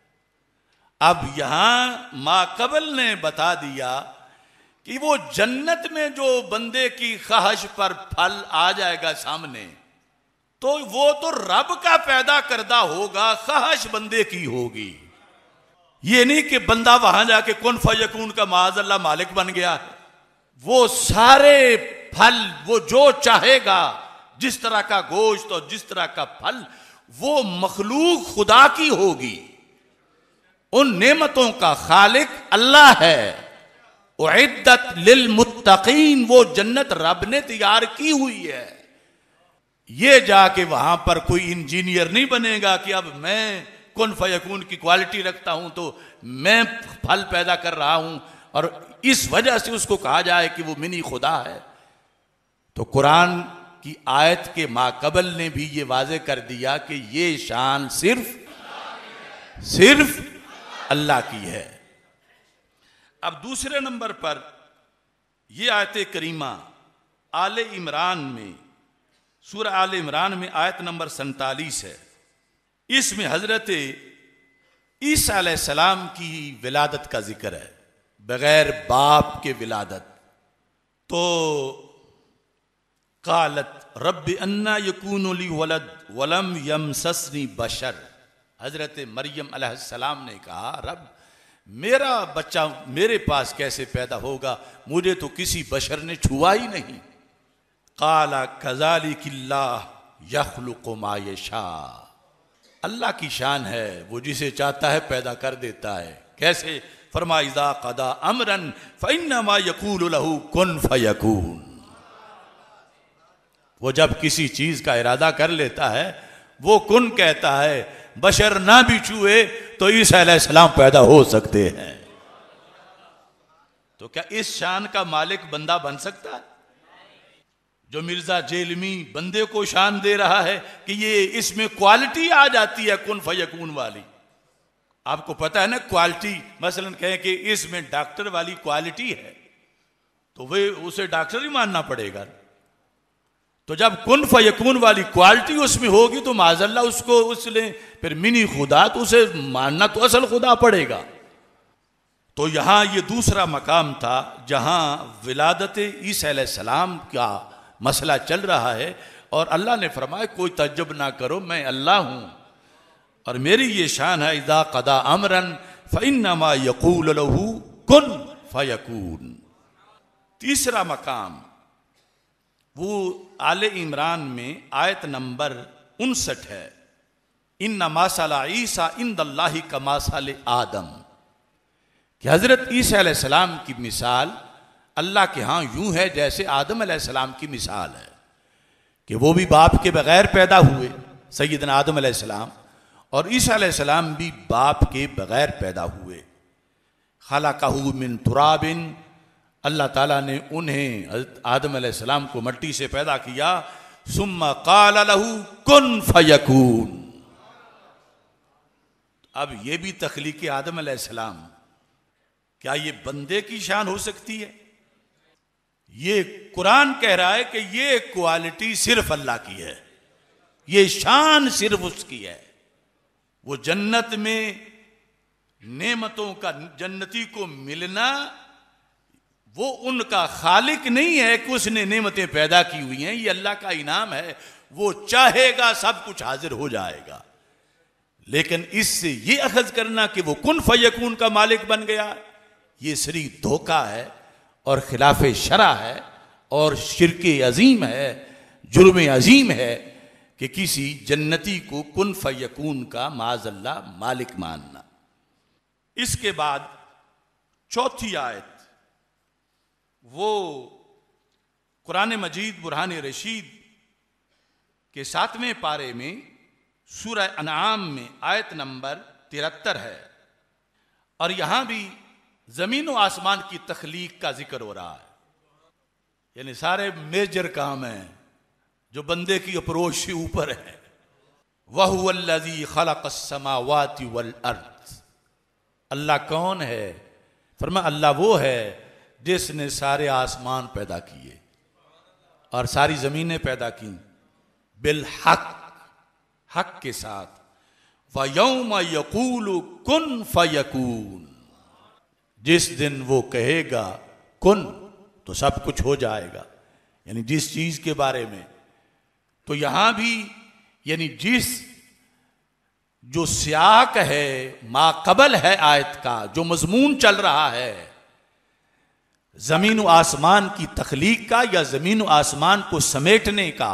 अब यहां माकबल ने बता दिया कि वो जन्नत में जो बंदे की ख्वाहिश पर फल आ जाएगा सामने, तो वो तो रब का पैदा करदा होगा, ख्वाहिश बंदे की होगी। ये नहीं कि बंदा वहां जाके कुन फयकून का माअज़ल्लाह मालिक बन गया है। वो सारे फल वो जो चाहेगा, जिस तरह का गोश्त और जिस तरह का फल, वो मखलूक खुदा की होगी। उन नेमतों का खालिक अल्लाह है। उइद्दत लिल मुत्तकीन, वो जन्नत रब ने तैयार की हुई है। ये जाके वहां पर कोई इंजीनियर नहीं बनेगा कि अब मैं कुन फयकून की क्वालिटी रखता हूं तो मैं फल पैदा कर रहा हूं और इस वजह से उसको कहा जाए कि वो मिनी खुदा है। तो कुरान की आयत के माकबल ने भी ये वाजे कर दिया कि ये शान सिर्फ अल्लाह की है। अब दूसरे नंबर पर यह आयत करीमा आले इमरान में सूरह आल इमरान में आयत नंबर 47 है। इसमें हजरत ईसा अलैहिस्सलाम की विलादत का जिक्र है, बगैर बाप के विलादत। तो कालत रब्बि अन्ना यकूनु ली वलद वलम यमससनी बशर, हजरत मरियम अलैहिस्सलाम ने कहा, रब मेरा बच्चा मेरे पास कैसे पैदा होगा, मुझे तो किसी बशर ने छुआ ही नहीं। काला कज़ालिकिल्लाह यख़्लुक़ु मा यशा, अल्लाह की शान है, वो जिसे चाहता है पैदा कर देता है। कैसे? फरमा इज़ा क़दा अमरन फ़इन्नमा यक़ूलु लहू कुन फ़यकून, वो जब किसी चीज का इरादा कर लेता है वो कुन कहता है। बशर ना भी छुए तो ईसा अलैहिस्सलाम पैदा हो सकते हैं। तो क्या इस शान का मालिक बंदा बन सकता है? जो मिर्जा जेलमी बंदे को शान दे रहा है कि ये इसमें क्वालिटी आ जाती है कुन फयकून वाली। आपको पता है ना क्वालिटी, मसलन कहें कि इसमें डॉक्टर वाली क्वालिटी है तो वे उसे डॉक्टर ही मानना पड़ेगा। तो जब कुन फयकून वाली क्वालिटी उसमें होगी तो माज़ल्ला उसको उसने फिर मिनी खुदा, तो उसे मानना तो असल खुदा पड़ेगा। तो यहां ये दूसरा मकाम था जहां विलादत ईसा अलैहिस्सलाम का मसला चल रहा है और अल्लाह ने फरमाया कोई तज्जुब ना करो, मैं अल्लाह हूं और मेरी ये शान है, इज़ा क़दा अमरन फ़इन्नमा यक़ूलु लहू कुन फयकून। तीसरा मकाम वो आले इमरान में आयत नंबर 59 है, इन्ना मासाला ईसा इंदल्लाहि का मासाल आदम, कि हजरत ईसा अलैहिस्सलाम की मिसाल अल्लाह के यहाँ यूं है जैसे आदम अलैहिस्सलाम की मिसाल है, कि वो भी बाप के बगैर पैदा हुए सैयदना आदम अलैहिस्सलाम, और ईसा अलैहिस्सलाम भी बाप के बगैर पैदा हुए। खलक़हू मिन तुराबिन, अल्लाह ताला ने उन्हें हज़रत आदम अलैहिस्सलाम को मट्टी से पैदा किया। सुम्मा क़ाल लहू कुन फयकून, अब ये भी तख्लीक़ आदम अलैहिस्सलाम, क्या ये बंदे की शान हो सकती है? ये कुरान कह रहा है कि ये क्वालिटी सिर्फ अल्लाह की है, ये शान सिर्फ उसकी है। वो जन्नत में नेमतों का जन्नती को मिलना, वो उनका खालिक नहीं है कि उसने नेमतें पैदा की हुई हैं, ये अल्लाह का इनाम है। वो चाहेगा सब कुछ हाजिर हो जाएगा, लेकिन इससे ये अखज़ करना कि वो कुन फयकून का मालिक बन गया, ये सरी धोखा है और खिलाफ शरा है और शिर्क अजीम है, जुर्म अजीम है कि किसी जन्नती को कुन फयकून का माज़ल्ला मालिक मानना। इसके बाद चौथी आयत, वो कुरान मजीद बुरहान रशीद के 7वें पारे में सूरह अनआम में आयत नंबर 73 है, और यहां भी जमीन व आसमान की तख्लीक का जिक्र हो रहा है। यानी सारे मेजर काम हैं जो बंदे की अप्रोच से ऊपर है। वहुवल्लज़ी खलक़स्समावाति वल अर्ज़, अल्लाह कौन है? फरमाया अल्लाह वो है जिसने सारे आसमान पैदा किए और सारी जमीनें पैदा की बिल हक, हक के साथ। व यौम यकूलु कुन फयकून, जिस दिन वो कहेगा कुन तो सब कुछ हो जाएगा, यानी जिस चीज के बारे में। तो यहां भी यानी जिस जो सियाक है माकबल है आयत का, जो मजमून चल रहा है जमीन व आसमान की तख्लीक का या जमीन व आसमान को समेटने का,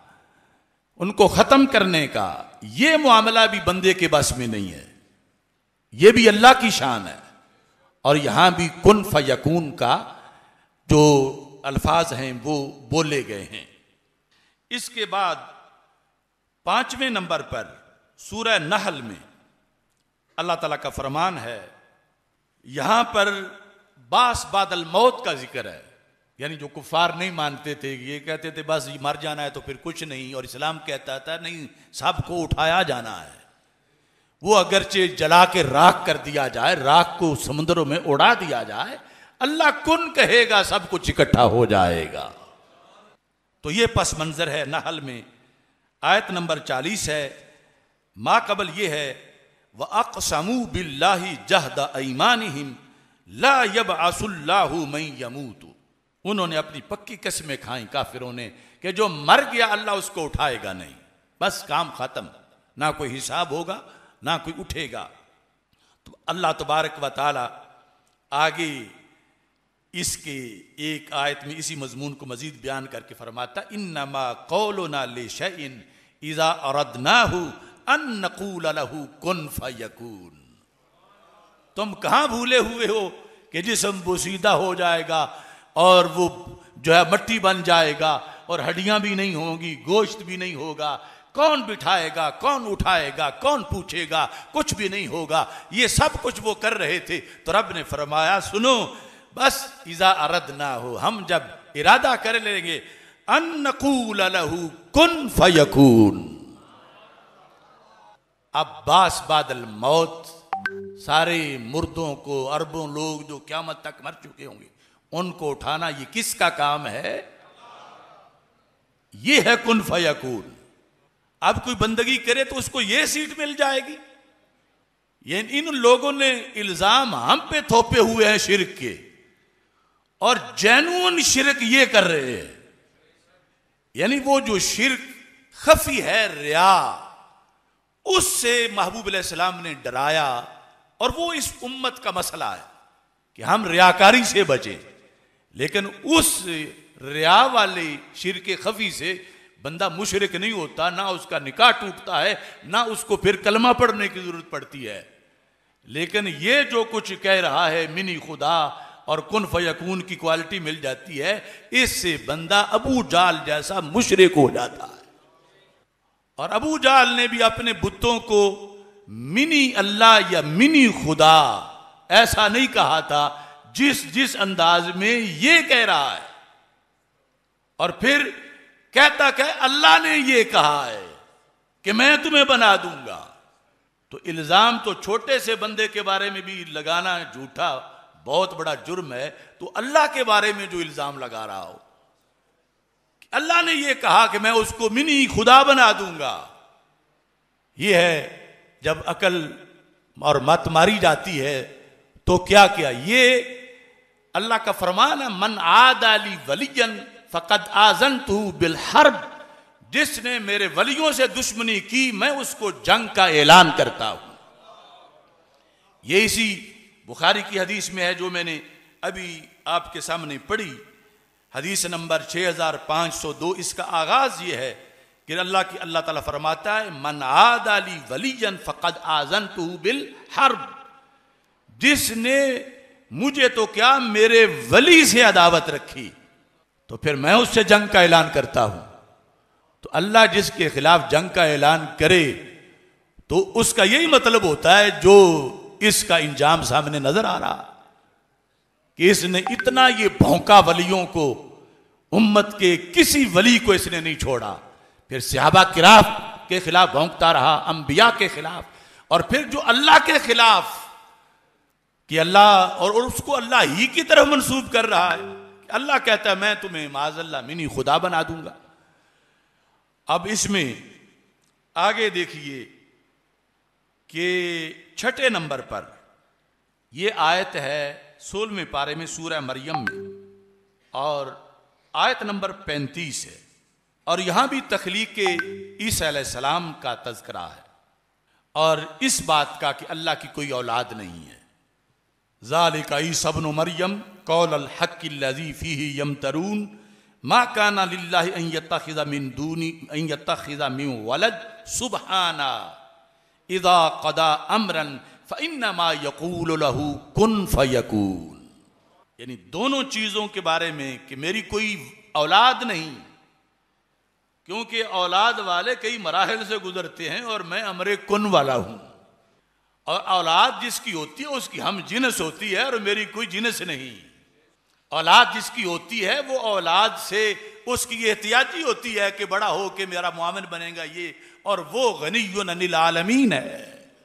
उनको खत्म करने का, ये मामला भी बंदे के बस में नहीं है, ये भी अल्लाह की शान है। और यहां भी कुन फयकून का जो अल्फाज हैं वो बोले गए हैं। इसके बाद 5वें नंबर पर सूरह नहल में अल्लाह ताला का फरमान है, यहां पर बास बादल मौत का जिक्र है। यानी जो कुफार नहीं मानते थे, ये कहते थे बस मर जाना है तो फिर कुछ नहीं, और इस्लाम कहता था नहीं, सबको उठाया जाना है। वो अगरचे जला के राख कर दिया जाए, राख को समुद्रों में उड़ा दिया जाए, अल्लाह कुन कहेगा सब कुछ इकट्ठा हो जाएगा। तो ये पस मंजर है नहल में। आयत नंबर 40 है, मा कबल ये है, व अक़समू बिल्लाहि जहद ऐमानिहिम ला यबअसुल्लाहु मन यमूतु। उन्होंने अपनी पक्की कसमें खाई काफिरों ने कि जो मर गया अल्लाह उसको उठाएगा नहीं, बस काम खत्म, ना कोई हिसाब होगा ना कोई उठेगा। तो अल्लाह तबारक व तआला आगे इसके एक आयत में इसी मजमून को मजीद बयान करके फरमाता, इन्नमा कौलुना लिशैइन इज़ा अरदनाहु अन नक़ूल लहू कुन फयकून। तुम कहाँ भूले हुए हो कि जिस्म बोसीदा हो जाएगा और वो जो है मट्टी बन जाएगा और हड्डियां भी नहीं होंगी, गोश्त भी नहीं होगा, कौन बिठाएगा, कौन उठाएगा, कौन पूछेगा, कुछ भी नहीं होगा। ये सब कुछ वो कर रहे थे। तो रब ने फरमाया सुनो, बस इज़ा अरदना हो, हम जब इरादा कर लेंगे, अन नक़ूल लहू कुन फयकून। अब्बास बादल मौत, सारे मुर्दों को, अरबों लोग जो क़यामत तक मर चुके होंगे उनको उठाना, ये किसका काम है? ये है कुन फयकून। अब कोई बंदगी करे तो उसको ये सीट मिल जाएगी। ये इन लोगों ने इल्जाम हम पे थोपे हुए हैं शिरक के, और जेन्युइन शिरक ये कर रहे हैं। यानी वो जो शिरक खफी है, रिया, उससे महबूब अलैहिस्सलाम ने डराया। और वो इस उम्मत का मसला है कि हम रियाकारी से बचें, लेकिन उस रिया वाले शिरक खफी से बंदा मुशरिक नहीं होता, ना उसका निकाह टूटता है, ना उसको फिर कलमा पढ़ने की जरूरत पड़ती है। लेकिन ये जो कुछ कह रहा है मिनी खुदा और कुन फयकून की क्वालिटी मिल जाती है, इससे बंदा अबू जाल जैसा मुशरिक हो जाता है। और अबू जाल ने भी अपने बुतों को मिनी अल्लाह या मिनी खुदा ऐसा नहीं कहा था जिस जिस अंदाज में ये कह रहा है। और फिर कहता कि अल्लाह ने ये कहा है कि मैं तुम्हें बना दूंगा। तो इल्जाम तो छोटे से बंदे के बारे में भी लगाना झूठा बहुत बड़ा जुर्म है, तो अल्लाह के बारे में जो इल्जाम लगा रहा हो कि अल्लाह ने ये कहा कि मैं उसको मिनी खुदा बना दूंगा, ये है जब अकल और मत मारी जाती है। तो क्या किया, ये अल्लाह का फरमान है, मन आदाली वलियन फ़क़द आज़नतु बिल हर्ब। जिसने मेरे वलियों से दुश्मनी की मैं उसको जंग का ऐलान करता हूं। ये इसी बुखारी की हदीस में है जो मैंने अभी आपके सामने पढ़ी, हदीस नंबर 6502। इसका आगाज ये है कि अल्लाह ताला फरमाता है, मन आदाली वलियन फ़क़द आज़नतु बिल हर्ब। जिसने मुझे तो क्या मेरे वली से अदावत रखी तो फिर मैं उससे जंग का ऐलान करता हूं। तो अल्लाह जिसके खिलाफ जंग का ऐलान करे तो उसका यही मतलब होता है जो इसका इंजाम सामने नजर आ रहा कि इसने इतना ये भौंका वलियों को, उम्मत के किसी वली को इसने नहीं छोड़ा। फिर सहाबा किराम के खिलाफ भौंकता रहा, अंबिया के खिलाफ, और फिर जो अल्लाह के खिलाफ कि अल्लाह और उसको अल्लाह ही की तरफ मंसूब कर रहा है। अल्लाह कहता है मैं तुम्हें माज़अल्लाह मिनी खुदा बना दूंगा। अब इसमें आगे देखिए कि 6 नंबर पर यह आयत है 16वें पारे में सूरह मरियम में, और आयत नंबर 35 है। और यहां भी तख्लीक के ईसा अलैहिस्सलाम का तज़किरा है और इस बात का कि अल्लाह की कोई औलाद नहीं है। ज़ालिका ईसा इब्नु मरियम कौलल हक़्क़िल्लज़ी फ़ीही यमतरून मा काना लिल्लाहि अन यत्तख़िज़ मिन वलद सुब्हाना इज़ा क़दा अम्रन फ़इन्नमा यक़ूलु लहू कुन फ़यकून। यानी दोनों चीज़ों के बारे में कि मेरी कोई औलाद नहीं, क्योंकि औलाद वाले कई मराहिल से गुजरते हैं और मैं अमरे कुन वाला हूं। और औलाद जिसकी होती है उसकी हम जिनस होती है और मेरी कोई जिनस नहीं। औलाद जिसकी होती है वो औलाद से उसकी एहतियाती होती है कि बड़ा हो के मेरा मुआमिन बनेगा ये, और वो गनियुन अनिल आलमीन है।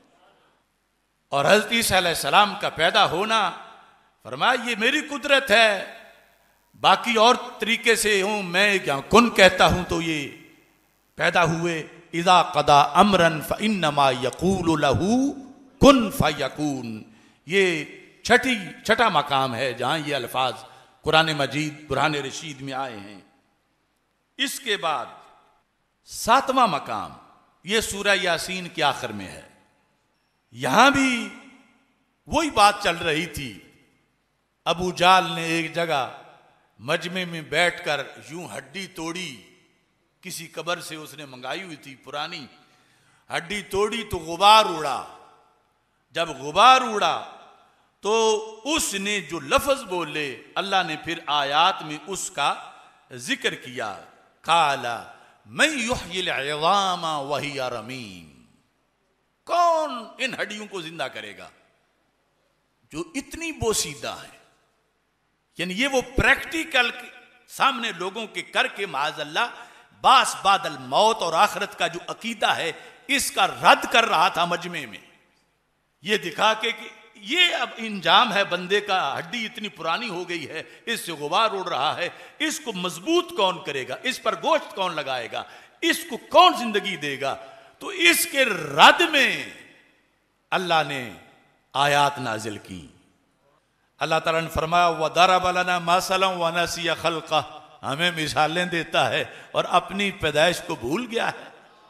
और हज़रत ईसा अलैहिस्सलाम का पैदा होना फरमाया ये मेरी कुदरत है, बाकी और तरीके से हूं मैं, क्या कुन कहता हूं तो ये पैदा हुए। इज़ा क़दा अमरन फ़इन्नमा यक़ूलु लहू कुन फ़यकून। ये छठा मकाम है जहां ये अल्फाज कुरान मजीद बुरहान रशीद में आए हैं। इसके बाद 7वां मकाम ये सूरह यासीन के आखिर में है। यहां भी वही बात चल रही थी। अबू जाल ने एक जगह मजमे में बैठकर यूं हड्डी तोड़ी, किसी कब्र से उसने मंगाई हुई थी पुरानी हड्डी, तोड़ी तो गुबार उड़ा। जब गुबार उड़ा तो उसने जो लफ्ज बोले अल्लाह ने फिर आयात में उसका जिक्र किया। काला मैं युहयिल इज़ामा वहिया रमीम। कौन इन हड्डियों को जिंदा करेगा जो इतनी बोसीदा है। यानी ये वो प्रैक्टिकल सामने लोगों के करके माज़अल्लाह बास बादल मौत और आखिरत का जो अकीदा है इसका रद्द कर रहा था मजमे में, ये दिखा के कि ये अब इंजाम है बंदे का। हड्डी इतनी पुरानी हो गई है, इससे गुबार उड़ रहा है, इसको मजबूत कौन करेगा, इस पर गोश्त कौन लगाएगा, इसको कौन जिंदगी देगा। तो इसके रद्द में अल्लाह ने आयात नाजिल की। अल्लाह ताला ने फरमाया वदरब लना मसलन व नसिया खल्क़ा, हमें मिसालें देता है और अपनी पैदाइश को भूल गया है।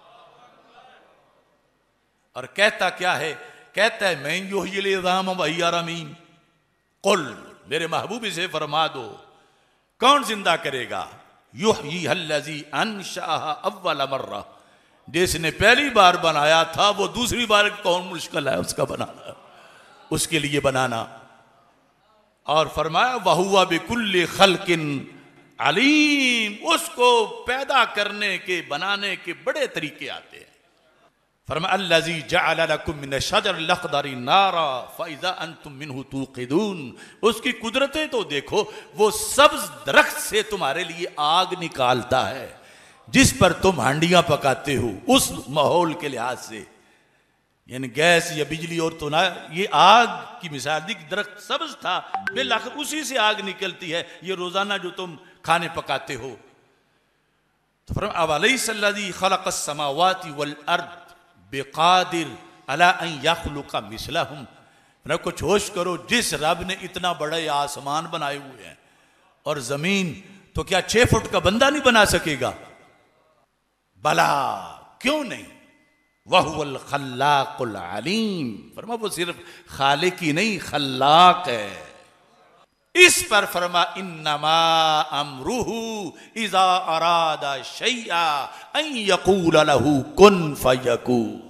और कहता क्या है, कहता है मैं युहयिल इज़ाम वहिया रमीम। कुल, मेरे महबूब से फरमा दो कौन जिंदा करेगा। युहयिहल्लज़ी अंशअहा अव्वल मर्रा, जिसने पहली बार बनाया था वो दूसरी बार कौन मुश्किल है उसका बनाना, उसके लिए बनाना। और फरमाया वहुवा बिकुल्लि खल्किन अलीम, उसको पैदा करने के बनाने के बड़े तरीके आते हैं। फरमाया अल्लज़ी जअल लकुम मिन शजरिल अख़दरि नारा फ़इज़ा अंतुम मिन्हु तूक़िदून। उसकी कुदरतें तो देखो, वो सब्ज दरख्त से तुम्हारे लिए आग निकालता है जिस पर तुम हांडियां पकाते हो। उस माहौल के लिहाज से यानी गैस या बिजली और तो ना, ये आग की मिसाल दी। दरख्त सब्ज था, बिलाखिर उसी से आग निकलती है, ये रोजाना जो तुम खाने पकाते हो। तो फरमाया अवलैसल्लज़ी खलक़स समावाति वल अर्द बिक़ादिर अला अन यख़लुक़ मिस्लहुम। ना कुछ होश करो, जिस रब ने इतना बड़े आसमान बनाए हुए हैं और जमीन, तो क्या 6 फुट का बंदा नहीं बना सकेगा। भला क्यों नहीं। वहुवल खल्लाकुल अलीम, फरमा वो सिर्फ खालिक ही नहीं खल्लाक है। इस पर फरमा इन्नमा अमरुहु इज़ा अरादा शैआ अन यक़ूल लहू कुन फयकून।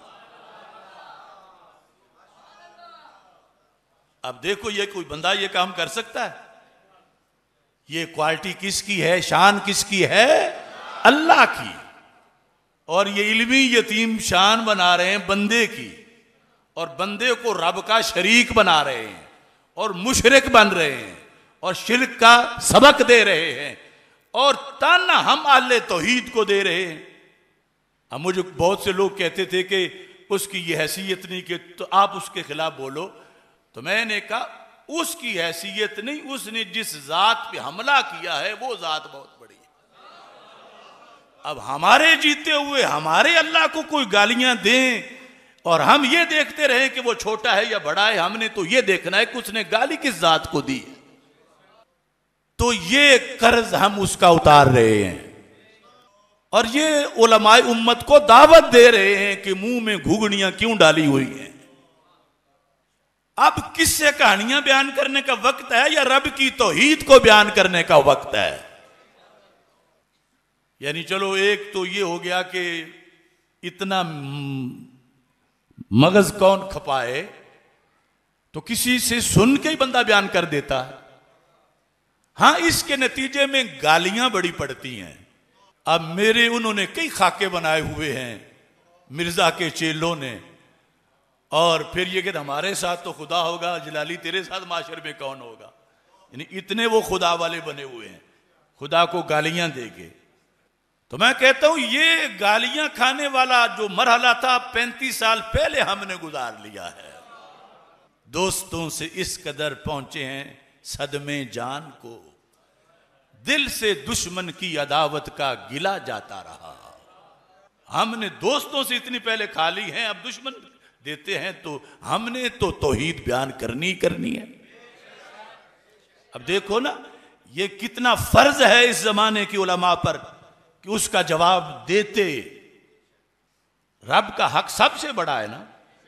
अब देखो ये कोई बंदा ये काम कर सकता है। ये क्वालिटी किसकी है, शान किसकी है, अल्लाह की। और ये इल्मी यतीम शान बना रहे हैं बंदे की, और बंदे को रब का शरीक बना रहे हैं और मुशरिक बन रहे हैं और शिर्क का सबक दे रहे हैं और ताना हम आले तौहीद को दे रहे हैं। अब मुझे बहुत से लोग कहते थे कि उसकी ये हैसियत नहीं कि तो आप उसके खिलाफ बोलो। तो मैंने कहा उसकी हैसियत नहीं, उसने जिस जात पे हमला किया है वो जात बहुत बड़ी है। अब हमारे जीते हुए हमारे अल्लाह को कोई गालियां दें और हम ये देखते रहे कि वो छोटा है या बड़ा है, हमने तो ये देखना है कि उसने गाली किस जात को दी है। तो ये कर्ज हम उसका उतार रहे हैं और ये उलमाए उम्मत को दावत दे रहे हैं कि मुंह में घुघनियां क्यों डाली हुई हैं। अब किससे कहानियां बयान करने का वक्त है या रब की तौहीद को बयान करने का वक्त है। यानी चलो एक तो ये हो गया कि इतना मगज कौन खपाए, तो किसी से सुन के ही बंदा बयान कर देता है। हां, इसके नतीजे में गालियां बड़ी पड़ती हैं। अब मेरे उन्होंने कई खाके बनाए हुए हैं मिर्जा के चेलों ने, और फिर ये कि हमारे साथ तो खुदा होगा, जलाली तेरे साथ माशर में कौन होगा। यानी इतने वो खुदा वाले बने हुए हैं, खुदा को गालियां देके। तो मैं कहता हूं ये गालियां खाने वाला जो मरहला था 35 साल पहले हमने गुजार लिया है। दोस्तों से इस कदर पहुंचे हैं सदमे जान को दिल से दुश्मन की अदावत का गिला जाता रहा। हमने दोस्तों से इतनी पहले खा ली है, अब दुश्मन देते हैं, तो हमने तो तौहीद बयान करनी करनी है। अब देखो ना, ये कितना फर्ज है इस जमाने की उलमा पर कि उसका जवाब देते। रब का हक सबसे बड़ा है ना,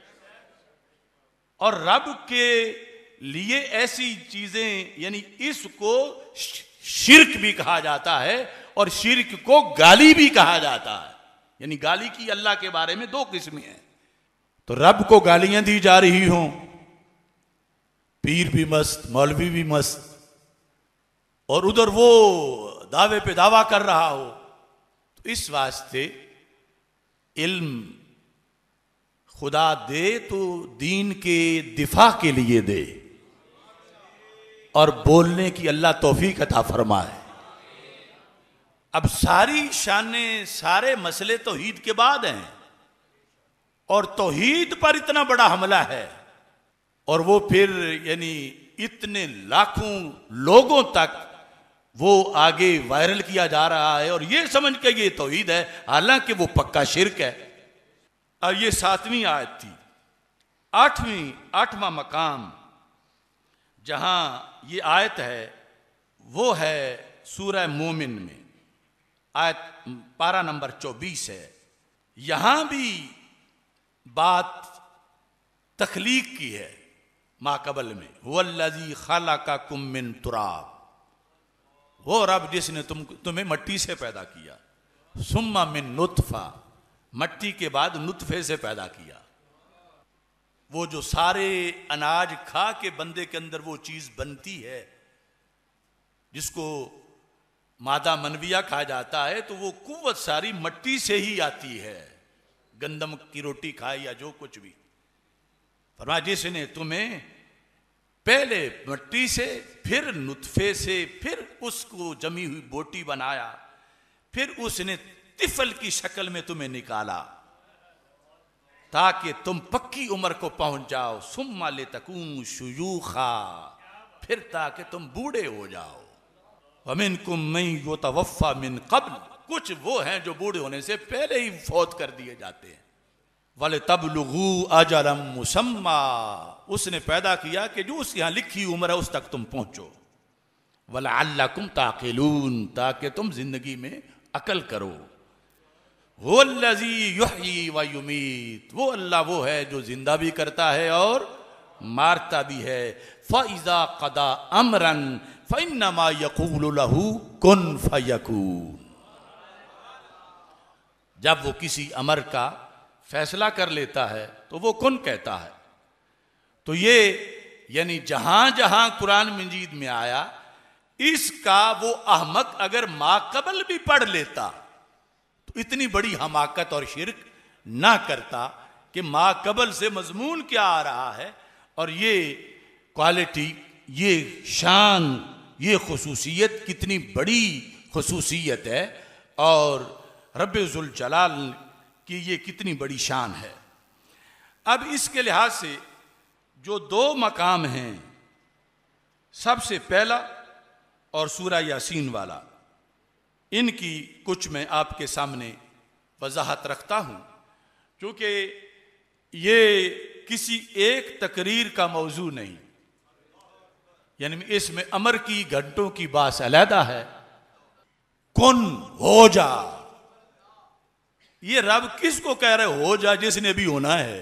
और रब के लिए ऐसी चीजें, यानी इसको शिर्क भी कहा जाता है और शिर्क को गाली भी कहा जाता है। यानी गाली की अल्लाह के बारे में दो किस्में हैं। तो रब को गालियां दी जा रही हों, पीर भी मस्त, मौलवी भी मस्त, और उधर वो दावे पे दावा कर रहा हो, तो इस वास्ते इल्म खुदा दे तो दीन के दिफा के लिए दे, और बोलने की अल्लाह तौफीक अता फरमाए। अब सारी शाने, सारे मसले तौहीद के बाद हैं, और तौहीद पर इतना बड़ा हमला है, और वो फिर यानी इतने लाखों लोगों तक वो आगे वायरल किया जा रहा है, और ये समझ के ये तौहीद है, हालांकि वो पक्का शिर्क है। और ये 7वीं आयत थी। 8वां मकाम जहां ये आयत है वो है सूरह मोमिन में, आयत पारा नंबर 24 है। यहां भी बात तखलीक की है माकबल में। हुवल्लज़ी खलक़कुम मिन तुराब, वो रब जिसने तुम्हें मट्टी से पैदा किया, सुम्मा मिन नुतफा, मट्टी के बाद नुतफे से पैदा किया। वो जो सारे अनाज खा के बंदे के अंदर वो चीज बनती है जिसको मादा मनविया कहा जाता है, तो वो कुव्वत सारी मट्टी से ही आती है। गंदम की रोटी खाए या जो कुछ भी, फरमाया जिसने तुम्हें पहले मट्टी से, फिर नुतफे से, फिर उसको जमी हुई बोटी बनाया, फिर उसने तिफल की शक्ल में तुम्हें निकाला ताकि तुम पक्की उम्र को पहुंच जाओ। सुम्मा लितकूनु शुयूखा, फिर ताकि तुम बूढ़े हो जाओ। वमिनकुम मन युतवफ्फा मिन क़ब्ल, कुछ वो हैं जो बूढ़े होने से पहले ही फौत कर दिए जाते हैं। वलितबलुगू अजलम मुसम्मा, उसने पैदा किया कि जो उसके यहां लिखी उम्र है उस तक तुम पहुंचो। वलअल्लकुम ताक़िलून, ताकि तुम जिंदगी में अकल करो। हुवल्लज़ी युहयी व युमीत, वो अल्लाह वो है जो जिंदा भी करता है और मारता भी है। फ़इज़ा क़दा अमरन फ़इन्नमा यक़ूलु लहू कुन फ़यकून, जब वो किसी अमर का फैसला कर लेता है तो वो कुन कहता है। तो ये यानी जहां जहां कुरान मजीद में आया, इसका वो अहमक अगर माकबल भी पढ़ लेता तो इतनी बड़ी हमाकत और शिर्क ना करता कि माकबल से मजमून क्या आ रहा है, और ये क्वालिटी, ये शान, ये खुसूसियत कितनी बड़ी खुसूसियत है, और रब्बे ज़ुल जलाल की ये कितनी बड़ी शान है। अब इसके लिहाज से जो 2 मकाम हैं, सबसे पहला और सूरा यासीन वाला, इनकी कुछ मैं आपके सामने वजाहत रखता हूं, क्योंकि ये किसी एक तकरीर का मौजू नहीं, यानी इसमें अमर की घंटों की बात अलहदा है। कुन हो जा, ये रब किसको कह रहे हो जा, जिसने अभी होना है।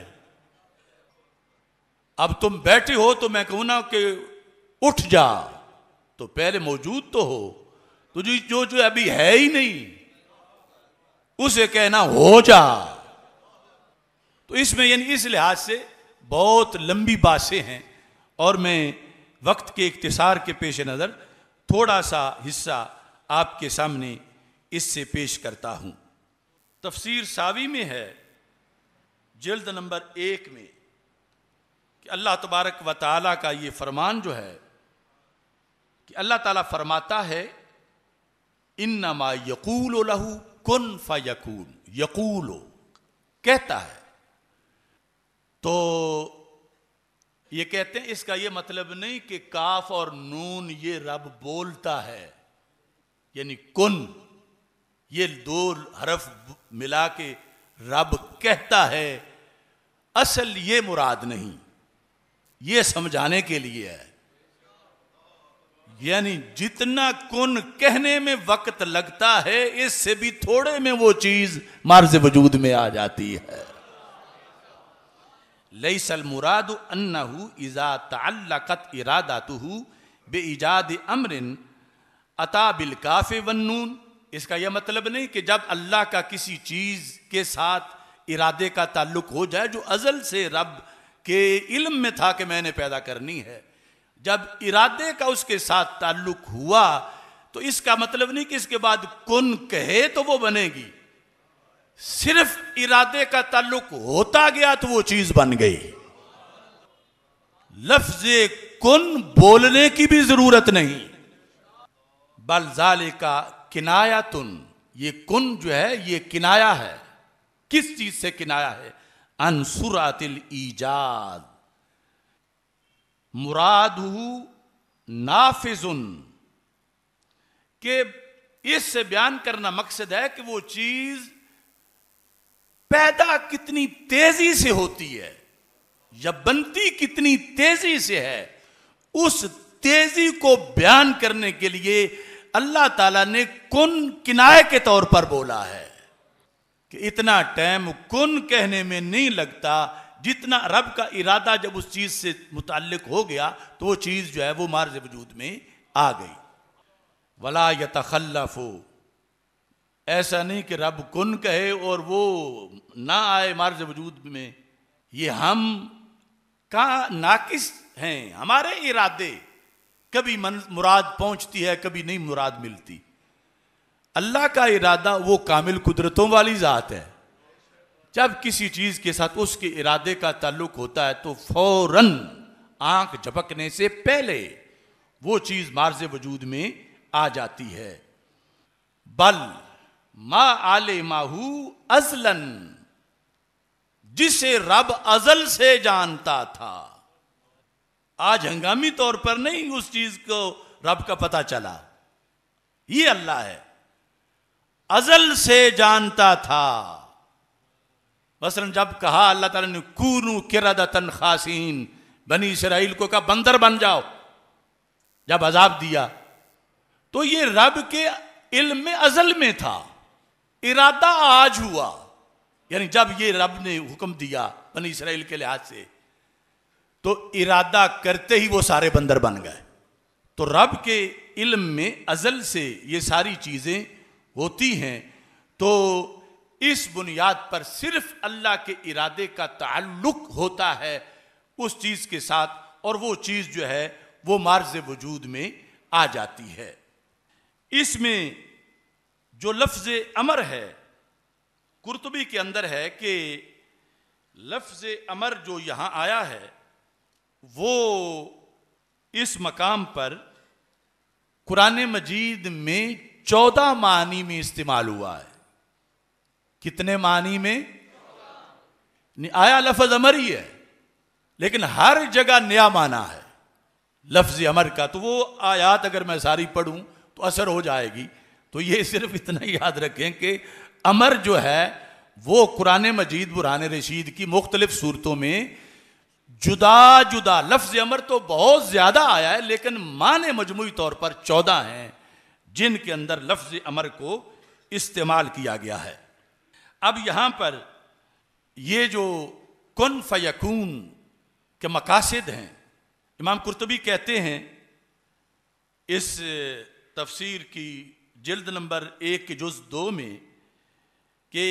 अब तुम बैठे हो तो मैं कहूं ना कि उठ जा, तो पहले मौजूद तो हो, तो जो जो अभी है ही नहीं उसे कहना हो जा। तो इसमें यानी इस लिहाज से बहुत लंबी बातें हैं, और मैं वक्त के इख्तिसार के पेश नज़र थोड़ा सा हिस्सा आपके सामने इससे पेश करता हूं। तफसीर सावी में है, जिल्द नंबर 1 में, कि अल्लाह तबारक व तआला का ये फरमान जो है कि अल्लाह ताला फरमाता है, इन्नमा यकूलु लहू कुन फयकून, यकूलो कहता है। तो ये कहते हैं इसका ये मतलब नहीं कि काफ और नून ये रब बोलता है, यानी कुन, ये दो हरफ मिला के रब कहता है, असल ये मुराद नहीं, ये समझाने के लिए है। यानी जितना कुन कहने में वक्त लगता है, इससे भी थोड़े में वो चीज मार्ज़ वजूद में आ जाती है। लैसल मुरादु अन्नहु इज़ा तअल्लक़त इरादतुहु बिइजाद अम्रिन अता बिल काफ़े वन्नून। इसका यह मतलब नहीं कि जब अल्लाह का किसी चीज के साथ इरादे का ताल्लुक हो जाए, जो अजल से रब के इल्म में था कि मैंने पैदा करनी है, जब इरादे का उसके साथ ताल्लुक हुआ तो इसका मतलब नहीं कि इसके बाद कुन कहे तो वो बनेगी। सिर्फ इरादे का ताल्लुक होता गया तो वो चीज बन गई। लफ्ज़े कुन बोलने की भी जरूरत नहीं। बल ज़ालिका किनायातुन, ये कुन जो है ये किनाया है। किस चीज से किनाया है? अन सुरातिल ईजाद, मुरादहु नाफिजुन, के इससे बयान करना मकसद है कि वो चीज पैदा कितनी तेजी से होती है या बनती कितनी तेजी से है, उस तेजी को बयान करने के लिए अल्लाह ताला ने कुन किनाए के तौर पर बोला है कि इतना टाइम कुन कहने में नहीं लगता जितना रब का इरादा जब उस चीज से मुताल्लिक हो गया तो वो चीज जो है वो मार्ज़ वजूद में आ गई। वला यतखल्लफु, ऐसा नहीं कि रब कुन कहे और वो ना आए मार्ज़ वजूद में। ये हम का नाकिस हैं, हमारे इरादे, कभी मुराद पहुंचती है कभी नहीं मुराद मिलती। अल्लाह का इरादा वो कामिल कुदरतों वाली ज़ात है। जब किसी चीज के साथ उसके इरादे का ताल्लुक होता है तो फौरन आंख झपकने से पहले वो चीज मार्ज़ वजूद में आ जाती है। बल मा आले माहू अजलन, जिसे रब अजल से जानता था। आज हंगामी तौर पर नहीं उस चीज को रब का पता चला, ये अल्लाह है, अजल से जानता था। मसलन जब कहा अल्लाह ताला ने कूनू किरदतन खासीन, बनी इसराइल को कहा बंदर बन जाओ, जब अजाब दिया तो ये रब के इल्म में अजल में था, इरादा आज हुआ। यानी जब ये रब ने हुक्म दिया बनी इसराइल के लिहाज से तो इरादा करते ही वो सारे बंदर बन गए। तो रब के इल्म में अजल से ये सारी चीजें होती हैं। तो इस बुनियाद पर सिर्फ अल्लाह के इरादे का ताल्लुक होता है उस चीज के साथ और वो चीज जो है वो मार्ज़ वजूद में आ जाती है। इसमें जो लफ्ज़ अमर है, कुर्तुबी के अंदर है कि लफ्ज़ अमर जो यहां आया है वो इस मकाम पर कुरान मजीद में 14 मानी में इस्तेमाल हुआ है। कितने मानी में? आया लफ्ज़ अमर ही है लेकिन हर जगह नया माना है लफ्ज़ अमर का। तो वो आयात अगर मैं सारी पढ़ूं तो असर हो जाएगी। तो ये सिर्फ इतना ही याद रखें कि अमर जो है वो कुरान मजीद बुरहान रशीद की मुख्तलिफ सूरतों में जुदा जुदा, लफ्ज़ अमर तो बहुत ज्यादा आया है लेकिन माने मजमूई तौर पर 14 हैं जिनके अंदर लफ्ज़ अमर को इस्तेमाल किया गया है। अब यहां पर ये जो कुन फयकून के मकासिद हैं, इमाम कुर्तुबी कहते हैं इस तफसीर की जिल्द नंबर 1 के जुज़ 2 में कि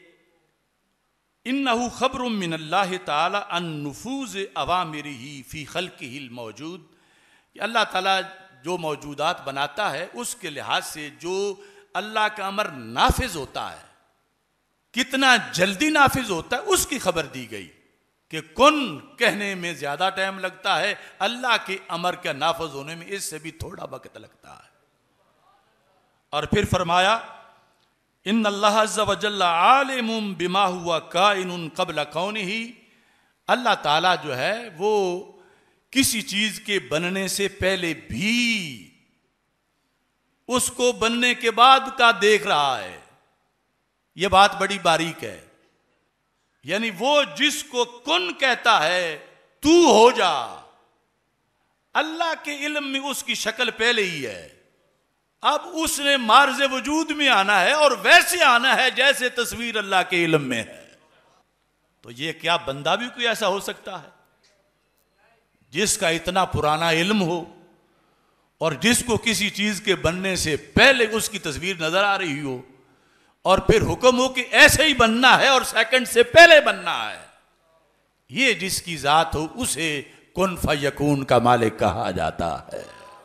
इन्नहु खबरुम मिनल्लाह ताला अन नुफूज़ अवामिरिही फी खल्क़िहिल मौजूद, कि अल्लाह ताला जो मौजूदात बनाता है उसके लिहाज से जो अल्लाह का अमर नाफिज होता है कितना जल्दी नाफिज होता है उसकी खबर दी गई कि कुन कहने में ज्यादा टाइम लगता है, अल्लाह के अमर का नाफिज होने में इससे भी थोड़ा वक्त लगता है। और फिर फरमाया इन्नल्लाह अज़्ज़ा व जल्ला आलिमुम बिमा हुआ काइनुन क़ब्ल कौनिही, अल्लाह ताला जो है वो किसी चीज के बनने से पहले भी उसको बनने के बाद का देख रहा है। यह बात बड़ी बारीक है। यानी वो जिसको कुन कहता है, तू हो जा, अल्लाह के इल्म में उसकी शक्ल पहले ही है। अब उसने मार्ज़ वजूद में आना है और वैसे आना है जैसे तस्वीर अल्लाह के इल्म में है। तो ये क्या बंदा भी कोई ऐसा हो सकता है जिसका इतना पुराना इल्म हो और जिसको किसी चीज के बनने से पहले उसकी तस्वीर नजर आ रही हो और फिर हुक्म हो कि ऐसे ही बनना है और सेकंड से पहले बनना है। ये जिसकी जात हो उसे कुन फयकून का मालिक कहा जाता है।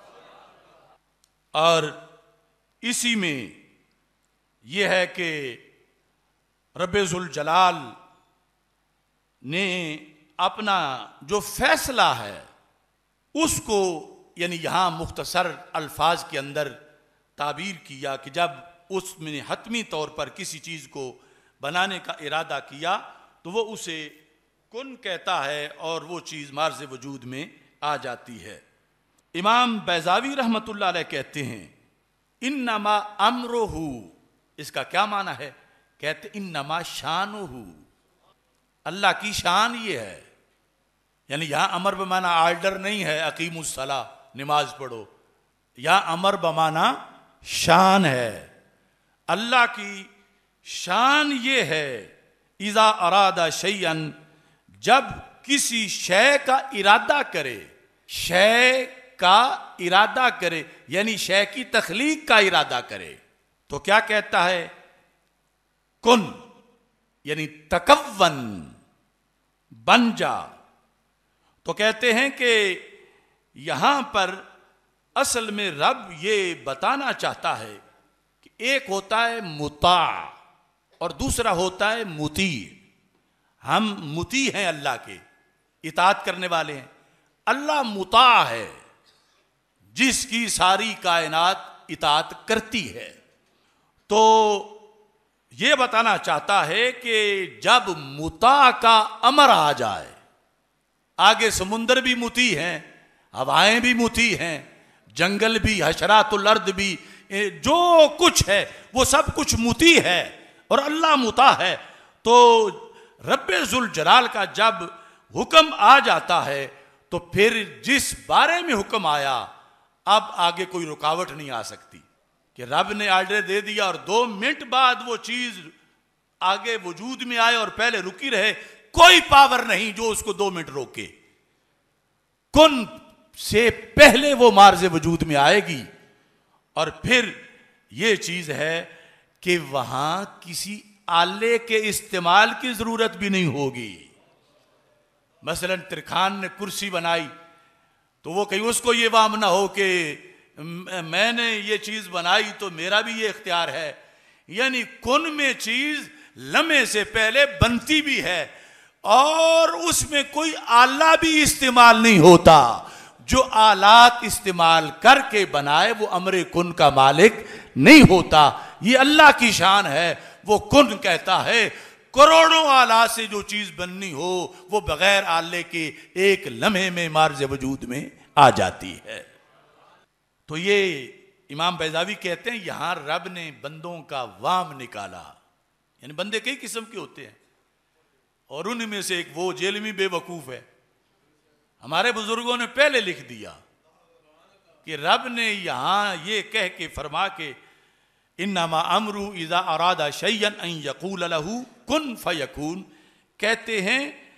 और इसी में यह है कि रब्बुल जलाल ने अपना जो फैसला है उसको यानी यहां मुख्तसर अल्फाज के अंदर ताबीर किया कि जब उसने हतमी तौर पर किसी चीज को बनाने का इरादा किया तो वो उसे कुन कहता है और वो चीज मार्ज़ वजूद में आ जाती है। इमाम बैज़ावी रहमतुल्लाह अलैह कहते हैं इन्नमा अम्रुहु, इसका क्या माना है? कहते इन्नमा शानुहु, अल्लाह की शान ये है। यानी यहां अमर बमाना आर्डर नहीं है अकीमुस्सला नमाज पढ़ो, यहां अमर बमाना शान है। अल्लाह की शान ये है इज़ा अरादा शैअन, जब किसी शय का इरादा करे, शय का इरादा करे यानी शय की तख्लीक का इरादा करे तो क्या कहता है? कुन यानी तकव्वन, बन जा। तो कहते हैं कि यहां पर असल में रब ये बताना चाहता है कि एक होता है मुता और दूसरा होता है मुती। हम मुती हैं अल्लाह के, इताअत करने वाले हैं। अल्लाह मुता है जिसकी सारी कायनात इताअत करती है। तो यह बताना चाहता है कि जब मुता का अमर आ जाए, आगे समुंदर भी मुती हैं, हवाएं भी मुती हैं, जंगल भी, हशरातुल अर्द भी, जो कुछ है वो सब कुछ मुती है और अल्लाह मुता है। तो रब्बुल जलाल का जब हुक्म आ जाता है तो फिर जिस बारे में हुक्म आया अब आगे कोई रुकावट नहीं आ सकती कि रब ने आर्डर दे दिया और 2 मिनट बाद वो चीज आगे वजूद में आए और पहले रुकी रहे। कोई पावर नहीं जो उसको 2 मिनट रोके। कुन से पहले वो मार्ज़ वजूद में आएगी और फिर ये चीज है कि वहां किसी आले के इस्तेमाल की जरूरत भी नहीं होगी। मसलन तिरखान ने कुर्सी बनाई तो वो कहीं उसको ये वाम ना हो कि मैंने ये चीज बनाई तो मेरा भी ये इख्तियार है। यानी कुन में चीज लम्हे से पहले बनती भी है और उसमें कोई आला भी इस्तेमाल नहीं होता। जो आलात इस्तेमाल करके बनाए वो अमरे कुन का मालिक नहीं होता। ये अल्लाह की शान है। वो कुन कहता है, करोड़ों आला से जो चीज बननी हो वो बगैर आले के एक लम्हे में मार्ज़ वजूद में आ जाती है। तो ये इमाम बैज़ावी कहते हैं यहां रब ने बंदों का वाम निकाला। यानी बंदे कई किस्म के होते हैं और उनमें से एक वो जेलमी बेवकूफ है। हमारे बुजुर्गों ने पहले लिख दिया कि रब ने यहां ये कह के फरमा के इन्नमा अमरु इज़ा अरादा शैअन अन यक़ूल लहू कुन फयकून, कहते हैं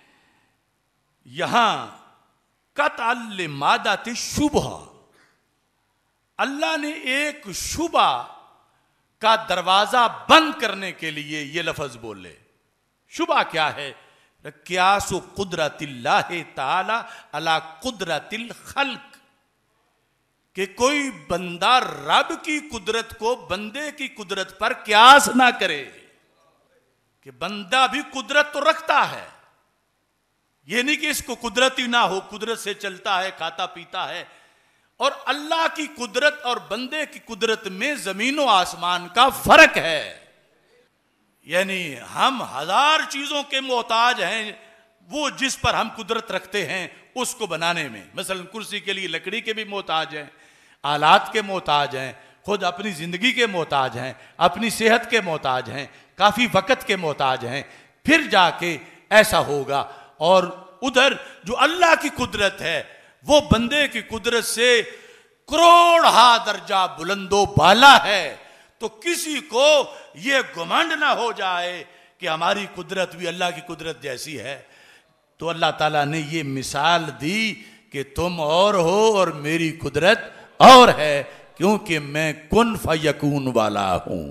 यहां कतअल मादात शुबह, अल्लाह ने एक शुबा का दरवाजा बंद करने के लिए ये लफ्ज बोले। शुबा क्या है? क्यासु कुदरतिल्लाह ताला अला कुदरतिल खल्क, कि कोई बंदा रब की कुदरत को बंदे की कुदरत पर क्यास ना करे। कि बंदा भी कुदरत तो रखता है, यह नहीं कि इसको कुदरत ही ना हो, कुदरत से चलता है, खाता पीता है। और अल्लाह की कुदरत और बंदे की कुदरत में जमीन और आसमान का फर्क है। यानी हम 1000 चीजों के मोहताज हैं, वो जिस पर हम कुदरत रखते हैं उसको बनाने में। मसलन कुर्सी के लिए लकड़ी के भी मोहताज हैं, आलात के मोहताज हैं, खुद अपनी ज़िंदगी के मोहताज हैं, अपनी सेहत के मोहताज हैं, काफ़ी वक़्त के मोहताज हैं, फिर जाके ऐसा होगा। और उधर जो अल्लाह की कुदरत है वो बंदे की कुदरत से करोड़ा दर्जा बुलंदो बाला है। तो किसी को ये घमंड ना हो जाए कि हमारी कुदरत भी अल्लाह की कुदरत जैसी है। तो अल्लाह ताला ने ये मिसाल दी कि तुम और हो और मेरी कुदरत और है, क्योंकि मैं कुन फयकून वाला हूं।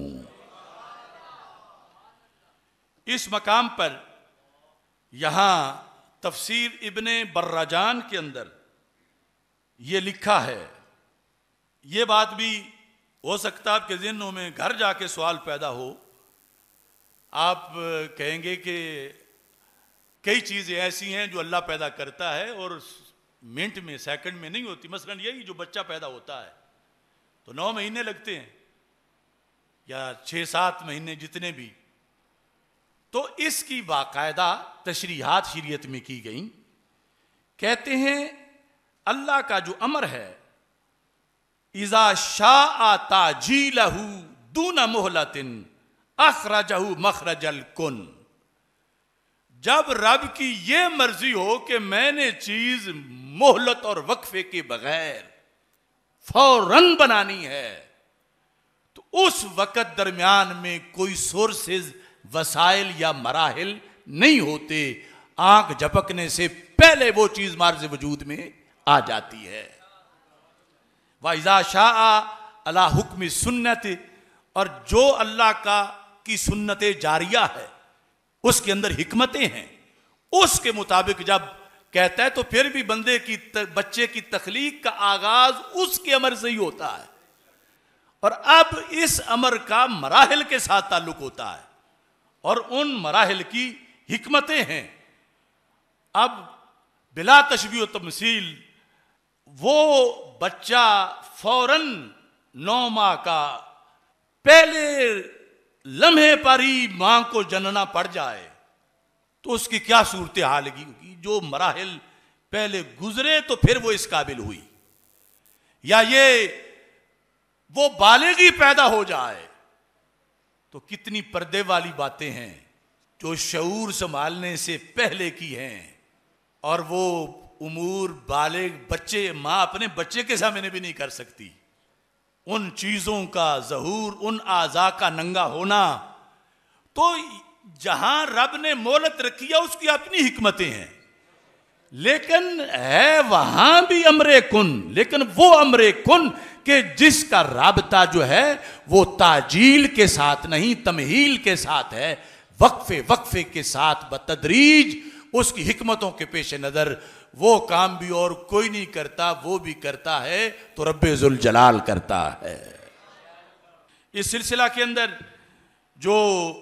इस मकाम पर यहां तफसीर इब्ने बर्राजान के अंदर यह लिखा है। यह बात भी हो सकता है आपके ज़हनों में घर जाके सवाल पैदा हो। आप कहेंगे कि कई चीज़ें ऐसी हैं जो अल्लाह पैदा करता है और मिनट में सेकंड में नहीं होती। मसलन यही जो बच्चा पैदा होता है तो 9 महीने लगते हैं या 6-7 महीने जितने भी। तो इसकी बाकायदा तशरीहात शरीयत में की गई। कहते हैं अल्लाह का जो अमर है, इज़ा शाअ ताजीलहु दूना मुहलतिन अखरजहु मखरजल कुन। जब रब की ये मर्जी हो कि मैंने चीज मोहलत और वक्फे के बगैर फौरन बनानी है, तो उस वक़्त दरमियान में कोई सोर्सेज, वसाइल या मराहिल नहीं होते। आंख झपकने से पहले वो चीज मार्ज़ वजूद में आ जाती है। वाइज़ा शाअ अला हुक्म सुन्नत, और जो अल्लाह का की सुन्नत जारिया है उसके अंदर हिकमतें हैं, उसके मुताबिक जब कहता है तो फिर भी बंदे की बच्चे की तख्लीक का आगाज उसके अमर से ही होता है। और अब इस अमर का मराहिल के साथ ताल्लुक होता है और उन मराहिल की हिकमतें हैं। अब बिला तशबीह तमसील वो बच्चा फौरन 9 माह का पहले लम्हे पर ही मां को जनना पड़ जाए तो उसकी क्या सूरत हाल होगी। जो मराहिल पहले गुजरे तो फिर वो इस काबिल हुई, या ये वो बालिगी पैदा हो जाए तो कितनी पर्दे वाली बातें हैं जो शऊर संभालने से पहले की हैं। और वो उमूर बालिग बच्चे, मां अपने बच्चे के सामने भी नहीं कर सकती। उन चीजों का ज़हूर, उन आज़ा का नंगा होना, तो जहां रब ने मोहलत रखी है उसकी अपनी हिकमतें हैं, लेकिन है वहां भी अमरे कुन। लेकिन वो अमरे कुन कि जिसका राबता जो है वो ताजील के साथ नहीं, तमहील के साथ है, वक्फे वक्फे के साथ बतदरीज उसकी हिकमतों के पेश नजर वो काम भी और कोई नहीं करता, वो भी करता है तो रब्बे जुल जलाल करता है। इस सिलसिला के अंदर जो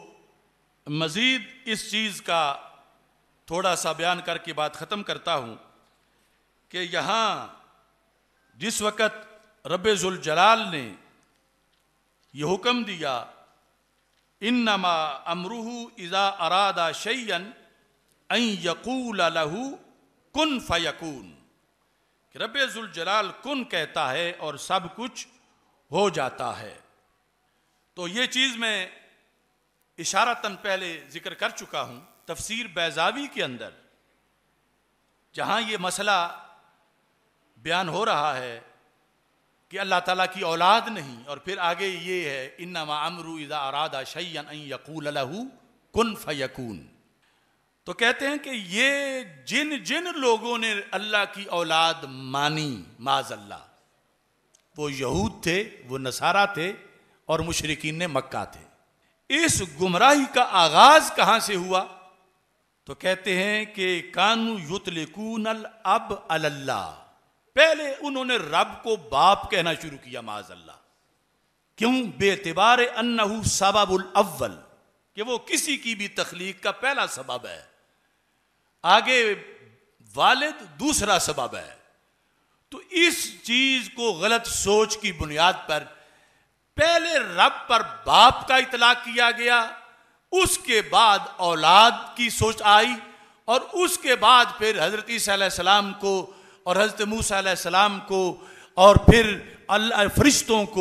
मजीद इस चीज का थोड़ा सा बयान करके बात खत्म करता हूं कि यहां जिस वक़्त रब्बे जुल जलाल ने यह हुक्म दिया इन्नमा अमरुहु इज़ा अरादा शैयन अन यक़ूल लहू कुन फयकून, कि रब्बे जुल जलाल कुन कहता है और सब कुछ हो जाता है। तो ये चीज मैं इशारतन पहले जिक्र कर चुका हूं तफसीर बैज़ावी के अंदर, जहां ये मसला बयान हो रहा है कि अल्लाह ताला की औलाद नहीं, और फिर आगे ये है इन्नमा अमरु इज़ा अरादा शैयन अन यक़ूल लहू कुन फयकून। तो कहते हैं कि ये जिन जिन लोगों ने अल्लाह की औलाद मानी, माज़अल्लाह, वो यहूद थे, वो नसारा थे और मुशरिकीन ने मक्का थे। इस गुमराही का आगाज कहां से हुआ? तो कहते हैं कि कानू युतलिकून अब अल्लाह, पहले उन्होंने रब को बाप कहना शुरू किया, माज़अल्लाह। क्यों? बेएतिबार अन्नहु सबबुल अव्वल, कि वो किसी की भी तख्लीक का पहला सबब है, आगे वालिद दूसरा सबब है। तो इस चीज को गलत सोच की बुनियाद पर पहले रब पर बाप का इतलाक किया गया, उसके बाद औलाद की सोच आई, और उसके बाद फिर हजरत ईसा अलैहिस्सलाम को और हजरत मूसा अलैहिस्सलाम को और फिर अल्लाह फरिश्तों को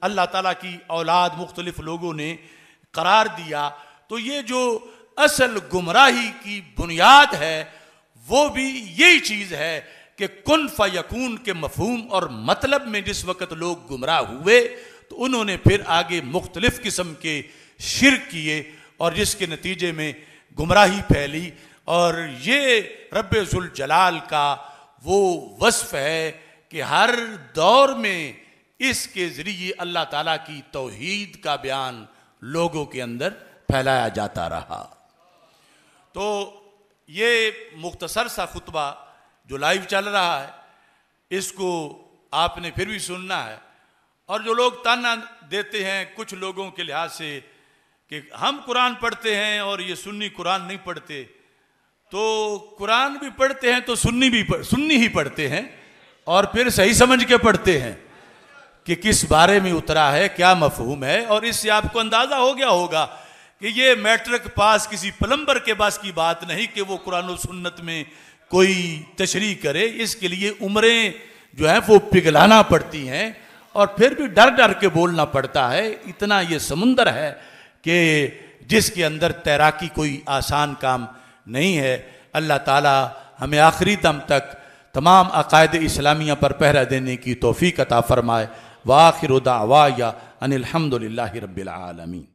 अल्लाह ताला की औलाद मुख्तलिफ लोगों ने करार दिया, तो ये जो असल गुमराही की बुनियाद है वो भी यही चीज़ है कि कुन फयकून के मफहूम और मतलब में जिस वक़्त लोग गुमराह हुए तो उन्होंने फिर आगे मुख्तलिफ किस्म के शिर्क किए और जिसके नतीजे में गुमराही फैली। और ये रब्बे ज़ुल जलाल का वो वस्फ़ है कि हर दौर में इसके ज़रिए अल्लाह ताला की तौहीद का बयान लोगों के अंदर फैलाया जाता रहा। तो ये मुख्तसर सा खुतबा जो लाइव चल रहा है इसको आपने फिर भी सुनना है। और जो लोग ताना देते हैं कुछ लोगों के लिहाज से कि हम कुरान पढ़ते हैं और ये सुन्नी कुरान नहीं पढ़ते, तो कुरान भी पढ़ते हैं तो सुन्नी ही पढ़ते हैं और फिर सही समझ के पढ़ते हैं कि किस बारे में उतरा है, क्या मफहूम है। और इससे आपको अंदाज़ा हो गया होगा कि ये मैट्रिक पास किसी प्लम्बर के पास की बात नहीं कि वो कुरान और सुन्नत में कोई तशरीह करे। इसके लिए उम्रें जो है वो पिघलाना पड़ती हैं और फिर भी डर डर के बोलना पड़ता है। इतना ये समुंदर है कि जिसके अंदर तैराकी कोई आसान काम नहीं है। अल्लाह ताला हमें आखिरी दम तक तमाम अकायद इस्लामिया पर पहरा देने की तौफीक अता फरमाए। व आखिर दावाया अनिल हम्दुलिल्लाहि रब्बिल आलमीन।